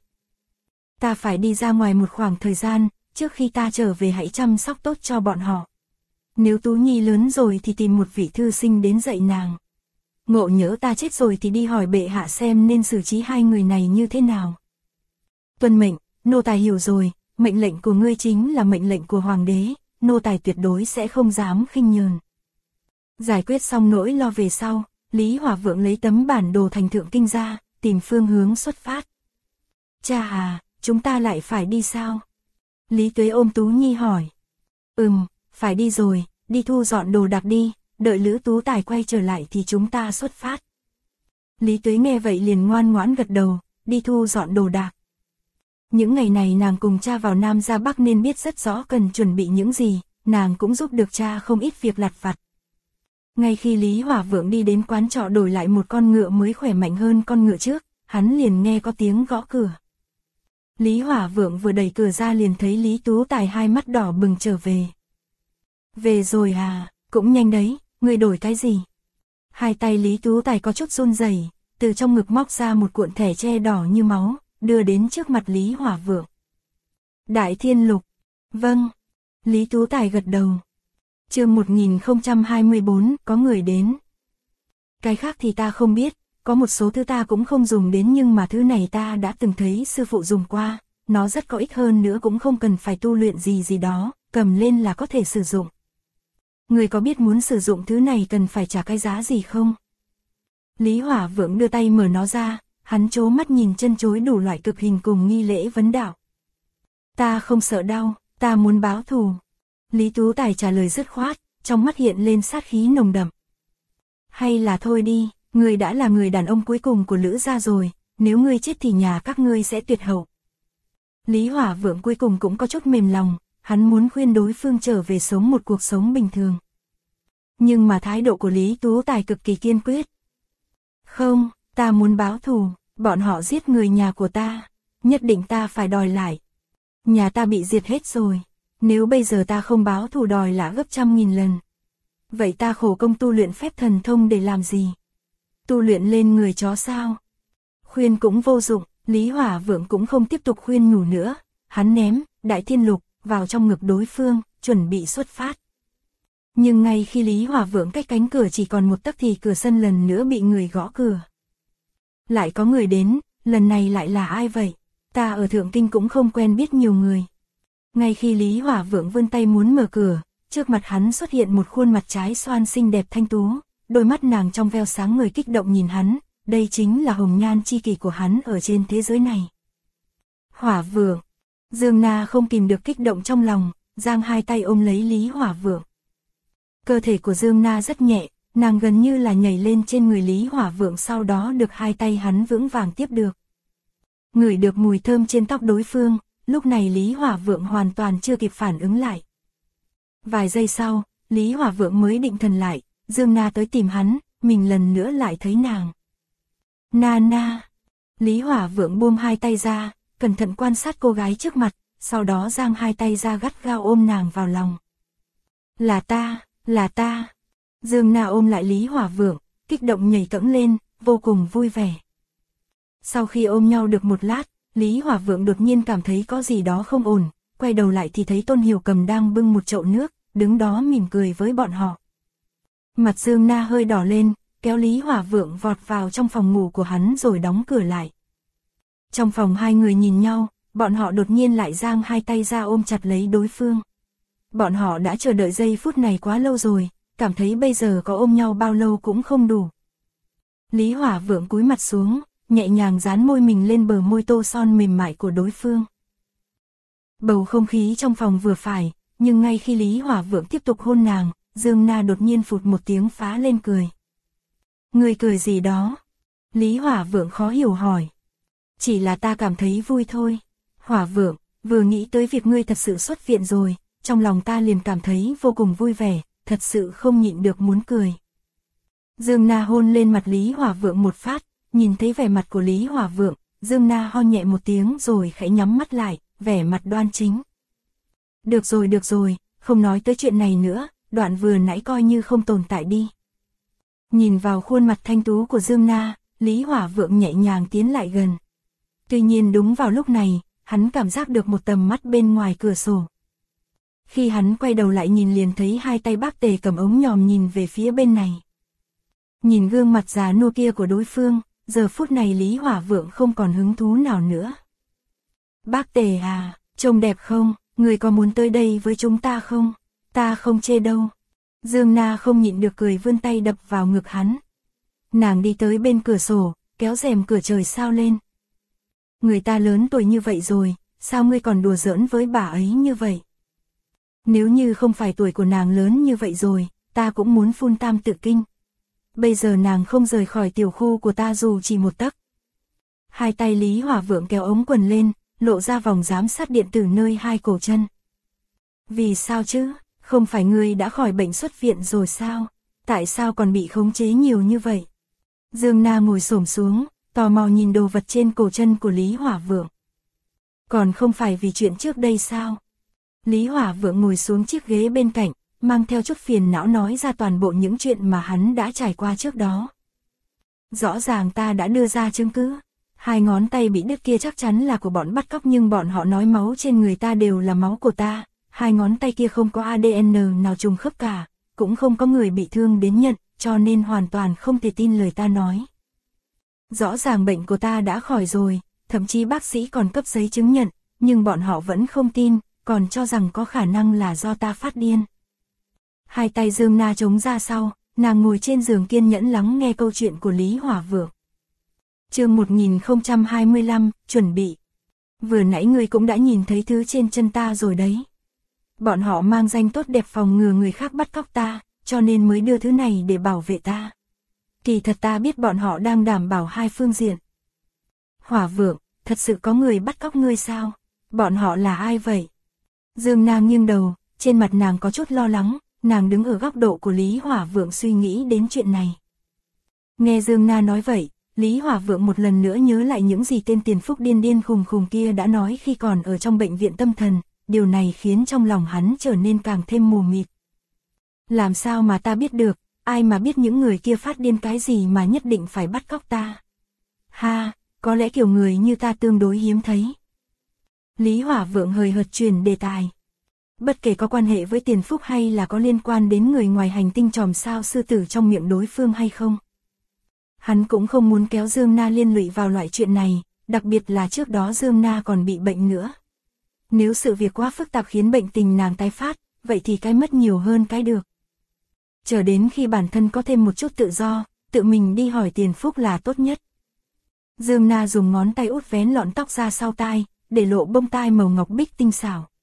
Ta phải đi ra ngoài một khoảng thời gian, trước khi ta trở về hãy chăm sóc tốt cho bọn họ. Nếu Tú Nhi lớn rồi thì tìm một vị thư sinh đến dạy nàng. Ngộ nhỡ ta chết rồi thì đi hỏi bệ hạ xem nên xử trí hai người này như thế nào. Tuân mệnh, nô tài hiểu rồi, mệnh lệnh của ngươi chính là mệnh lệnh của hoàng đế, nô tài tuyệt đối sẽ không dám khinh nhờn. Giải quyết xong nỗi lo về sau, Lý Hỏa Vượng lấy tấm bản đồ thành Thượng Kinh ra, tìm phương hướng xuất phát. Cha à, chúng ta lại phải đi sao? Lý Tuế ôm Tú Nhi hỏi. Phải đi rồi, đi thu dọn đồ đạc đi, đợi Lữ Tú Tài quay trở lại thì chúng ta xuất phát. Lý Tuế nghe vậy liền ngoan ngoãn gật đầu, đi thu dọn đồ đạc. Những ngày này nàng cùng cha vào Nam ra Bắc nên biết rất rõ cần chuẩn bị những gì, nàng cũng giúp được cha không ít việc lặt vặt. Ngay khi Lý Hỏa Vượng đi đến quán trọ đổi lại một con ngựa mới khỏe mạnh hơn con ngựa trước, hắn liền nghe có tiếng gõ cửa. Lý Hỏa Vượng vừa đẩy cửa ra liền thấy Lý Tú Tài hai mắt đỏ bừng trở về. Về rồi à, cũng nhanh đấy, ngươi đổi cái gì? Hai tay Lý Tú Tài có chút run rẩy, từ trong ngực móc ra một cuộn thẻ tre đỏ như máu, đưa đến trước mặt Lý Hỏa Vượng. Đại Thiên Lục. Vâng. Lý Tú Tài gật đầu. Chương 1024, có người đến. Cái khác thì ta không biết, có một số thứ ta cũng không dùng đến nhưng mà thứ này ta đã từng thấy sư phụ dùng qua, nó rất có ích hơn nữa cũng không cần phải tu luyện gì đó, cầm lên là có thể sử dụng. Người có biết muốn sử dụng thứ này cần phải trả cái giá gì không? Lý Hỏa Vượng đưa tay mở nó ra, hắn trố mắt nhìn chân chối đủ loại cực hình cùng nghi lễ vấn đạo. Ta không sợ đau, ta muốn báo thù. Lý Tú Tài trả lời dứt khoát, trong mắt hiện lên sát khí nồng đậm. Hay là thôi đi, ngươi đã là người đàn ông cuối cùng của Lữ gia rồi, nếu ngươi chết thì nhà các ngươi sẽ tuyệt hậu. Lý Hỏa Vượng cuối cùng cũng có chút mềm lòng, hắn muốn khuyên đối phương trở về sống một cuộc sống bình thường. Nhưng mà thái độ của Lý Tú Tài cực kỳ kiên quyết. Không, ta muốn báo thù, bọn họ giết người nhà của ta, nhất định ta phải đòi lại. Nhà ta bị diệt hết rồi, nếu bây giờ ta không báo thù đòi lại gấp 100.000 lần. Vậy ta khổ công tu luyện phép thần thông để làm gì? Tu luyện lên người chó sao? Khuyên cũng vô dụng, Lý Hỏa Vượng cũng không tiếp tục khuyên nhủ nữa, hắn ném Đại Thiên Lục vào trong ngực đối phương, chuẩn bị xuất phát. Nhưng ngay khi Lý Hỏa Vượng cách cánh cửa chỉ còn một tấc thì cửa sân lần nữa bị người gõ cửa. Lại có người đến, lần này lại là ai vậy? Ta ở Thượng Kinh cũng không quen biết nhiều người. Ngay khi Lý Hỏa Vượng vươn tay muốn mở cửa, trước mặt hắn xuất hiện một khuôn mặt trái xoan xinh đẹp thanh tú, đôi mắt nàng trong veo sáng người kích động nhìn hắn, đây chính là hồng nhan chi kỷ của hắn ở trên thế giới này. Hỏa Vượng. Dương Na không kìm được kích động trong lòng, giang hai tay ôm lấy Lý Hỏa Vượng. Cơ thể của Dương Na rất nhẹ, nàng gần như là nhảy lên trên người Lý Hỏa Vượng sau đó được hai tay hắn vững vàng tiếp được. Ngửi được mùi thơm trên tóc đối phương, lúc này Lý Hỏa Vượng hoàn toàn chưa kịp phản ứng lại. Vài giây sau, Lý Hỏa Vượng mới định thần lại, Dương Na tới tìm hắn, mình lần nữa lại thấy nàng. Na na. Lý Hỏa Vượng buông hai tay ra, cẩn thận quan sát cô gái trước mặt, sau đó giang hai tay ra gắt gao ôm nàng vào lòng. Là ta, là ta. Dương Na ôm lại Lý Hỏa Vượng, kích động nhảy cẫng lên, vô cùng vui vẻ. Sau khi ôm nhau được một lát, Lý Hỏa Vượng đột nhiên cảm thấy có gì đó không ổn, quay đầu lại thì thấy Tôn Hiểu Cầm đang bưng một chậu nước, đứng đó mỉm cười với bọn họ. Mặt Dương Na hơi đỏ lên, kéo Lý Hỏa Vượng vọt vào trong phòng ngủ của hắn rồi đóng cửa lại. Trong phòng hai người nhìn nhau, bọn họ đột nhiên lại giang hai tay ra ôm chặt lấy đối phương. Bọn họ đã chờ đợi giây phút này quá lâu rồi, cảm thấy bây giờ có ôm nhau bao lâu cũng không đủ. Lý Hỏa Vượng cúi mặt xuống, nhẹ nhàng dán môi mình lên bờ môi tô son mềm mại của đối phương. Bầu không khí trong phòng vừa phải, nhưng ngay khi Lý Hỏa Vượng tiếp tục hôn nàng, Dương Na đột nhiên phụt một tiếng phá lên cười. Ngươi cười gì đó? Lý Hỏa Vượng khó hiểu hỏi. Chỉ là ta cảm thấy vui thôi. Hỏa Vượng, vừa nghĩ tới việc ngươi thật sự xuất viện rồi, trong lòng ta liền cảm thấy vô cùng vui vẻ, thật sự không nhịn được muốn cười. Dương Na hôn lên mặt Lý Hỏa Vượng một phát, nhìn thấy vẻ mặt của Lý Hỏa Vượng, Dương Na ho nhẹ một tiếng rồi khẽ nhắm mắt lại, vẻ mặt đoan chính. Được rồi, không nói tới chuyện này nữa, đoạn vừa nãy coi như không tồn tại đi. Nhìn vào khuôn mặt thanh tú của Dương Na, Lý Hỏa Vượng nhẹ nhàng tiến lại gần. Tuy nhiên đúng vào lúc này, hắn cảm giác được một tầm mắt bên ngoài cửa sổ. Khi hắn quay đầu lại nhìn liền thấy hai tay bác Tề cầm ống nhòm nhìn về phía bên này. Nhìn gương mặt già nua kia của đối phương, giờ phút này Lý Hỏa Vượng không còn hứng thú nào nữa. Bác Tề à, trông đẹp không, người có muốn tới đây với chúng ta không? Ta không chê đâu. Dương Na không nhịn được cười vươn tay đập vào ngực hắn. Nàng đi tới bên cửa sổ, kéo rèm cửa trời sao lên. Người ta lớn tuổi như vậy rồi, sao ngươi còn đùa giỡn với bà ấy như vậy? Nếu như không phải tuổi của nàng lớn như vậy rồi, ta cũng muốn phun tam tự kinh. Bây giờ nàng không rời khỏi tiểu khu của ta dù chỉ một tấc. Hai tay Lý Hỏa Vượng kéo ống quần lên, lộ ra vòng giám sát điện tử nơi hai cổ chân. Vì sao chứ, không phải ngươi đã khỏi bệnh xuất viện rồi sao? Tại sao còn bị khống chế nhiều như vậy? Dương Na ngồi xổm xuống, tò mò nhìn đồ vật trên cổ chân của Lý Hỏa Vượng. Còn không phải vì chuyện trước đây sao? Lý Hỏa Vượng ngồi xuống chiếc ghế bên cạnh, mang theo chút phiền não nói ra toàn bộ những chuyện mà hắn đã trải qua trước đó. Rõ ràng ta đã đưa ra chứng cứ. Hai ngón tay bị đứt kia chắc chắn là của bọn bắt cóc, nhưng bọn họ nói máu trên người ta đều là máu của ta. Hai ngón tay kia không có ADN nào trùng khớp cả, cũng không có người bị thương đến nhận, cho nên hoàn toàn không thể tin lời ta nói. Rõ ràng bệnh của ta đã khỏi rồi, thậm chí bác sĩ còn cấp giấy chứng nhận, nhưng bọn họ vẫn không tin, còn cho rằng có khả năng là do ta phát điên. Hai tay Dương Na chống ra sau, nàng ngồi trên giường kiên nhẫn lắng nghe câu chuyện của Lý Hỏa Vượng. Chương 1025, chuẩn bị. Vừa nãy ngươi cũng đã nhìn thấy thứ trên chân ta rồi đấy. Bọn họ mang danh tốt đẹp phòng ngừa người khác bắt cóc ta, cho nên mới đưa thứ này để bảo vệ ta. Kỳ thật ta biết bọn họ đang đảm bảo hai phương diện. Hỏa Vượng, thật sự có người bắt cóc ngươi sao? Bọn họ là ai vậy? Dương Na nghiêng đầu, trên mặt nàng có chút lo lắng, nàng đứng ở góc độ của Lý Hỏa Vượng suy nghĩ đến chuyện này. Nghe Dương Na nói vậy, Lý Hỏa Vượng một lần nữa nhớ lại những gì tên tiền phúc điên điên khùng khùng kia đã nói khi còn ở trong bệnh viện tâm thần, điều này khiến trong lòng hắn trở nên càng thêm mù mịt. Làm sao mà ta biết được, ai mà biết những người kia phát điên cái gì mà nhất định phải bắt cóc ta? Ha, có lẽ kiểu người như ta tương đối hiếm thấy. Lý Hỏa Vượng hời hợt chuyển đề tài. Bất kể có quan hệ với tiền phúc hay là có liên quan đến người ngoài hành tinh chòm sao sư tử trong miệng đối phương hay không. Hắn cũng không muốn kéo Dương Na liên lụy vào loại chuyện này, đặc biệt là trước đó Dương Na còn bị bệnh nữa. Nếu sự việc quá phức tạp khiến bệnh tình nàng tái phát, vậy thì cái mất nhiều hơn cái được. Chờ đến khi bản thân có thêm một chút tự do, tự mình đi hỏi tiền phúc là tốt nhất. Dương Na dùng ngón tay út vén lọn tóc ra sau tai, để lộ bông tai màu ngọc bích tinh xảo.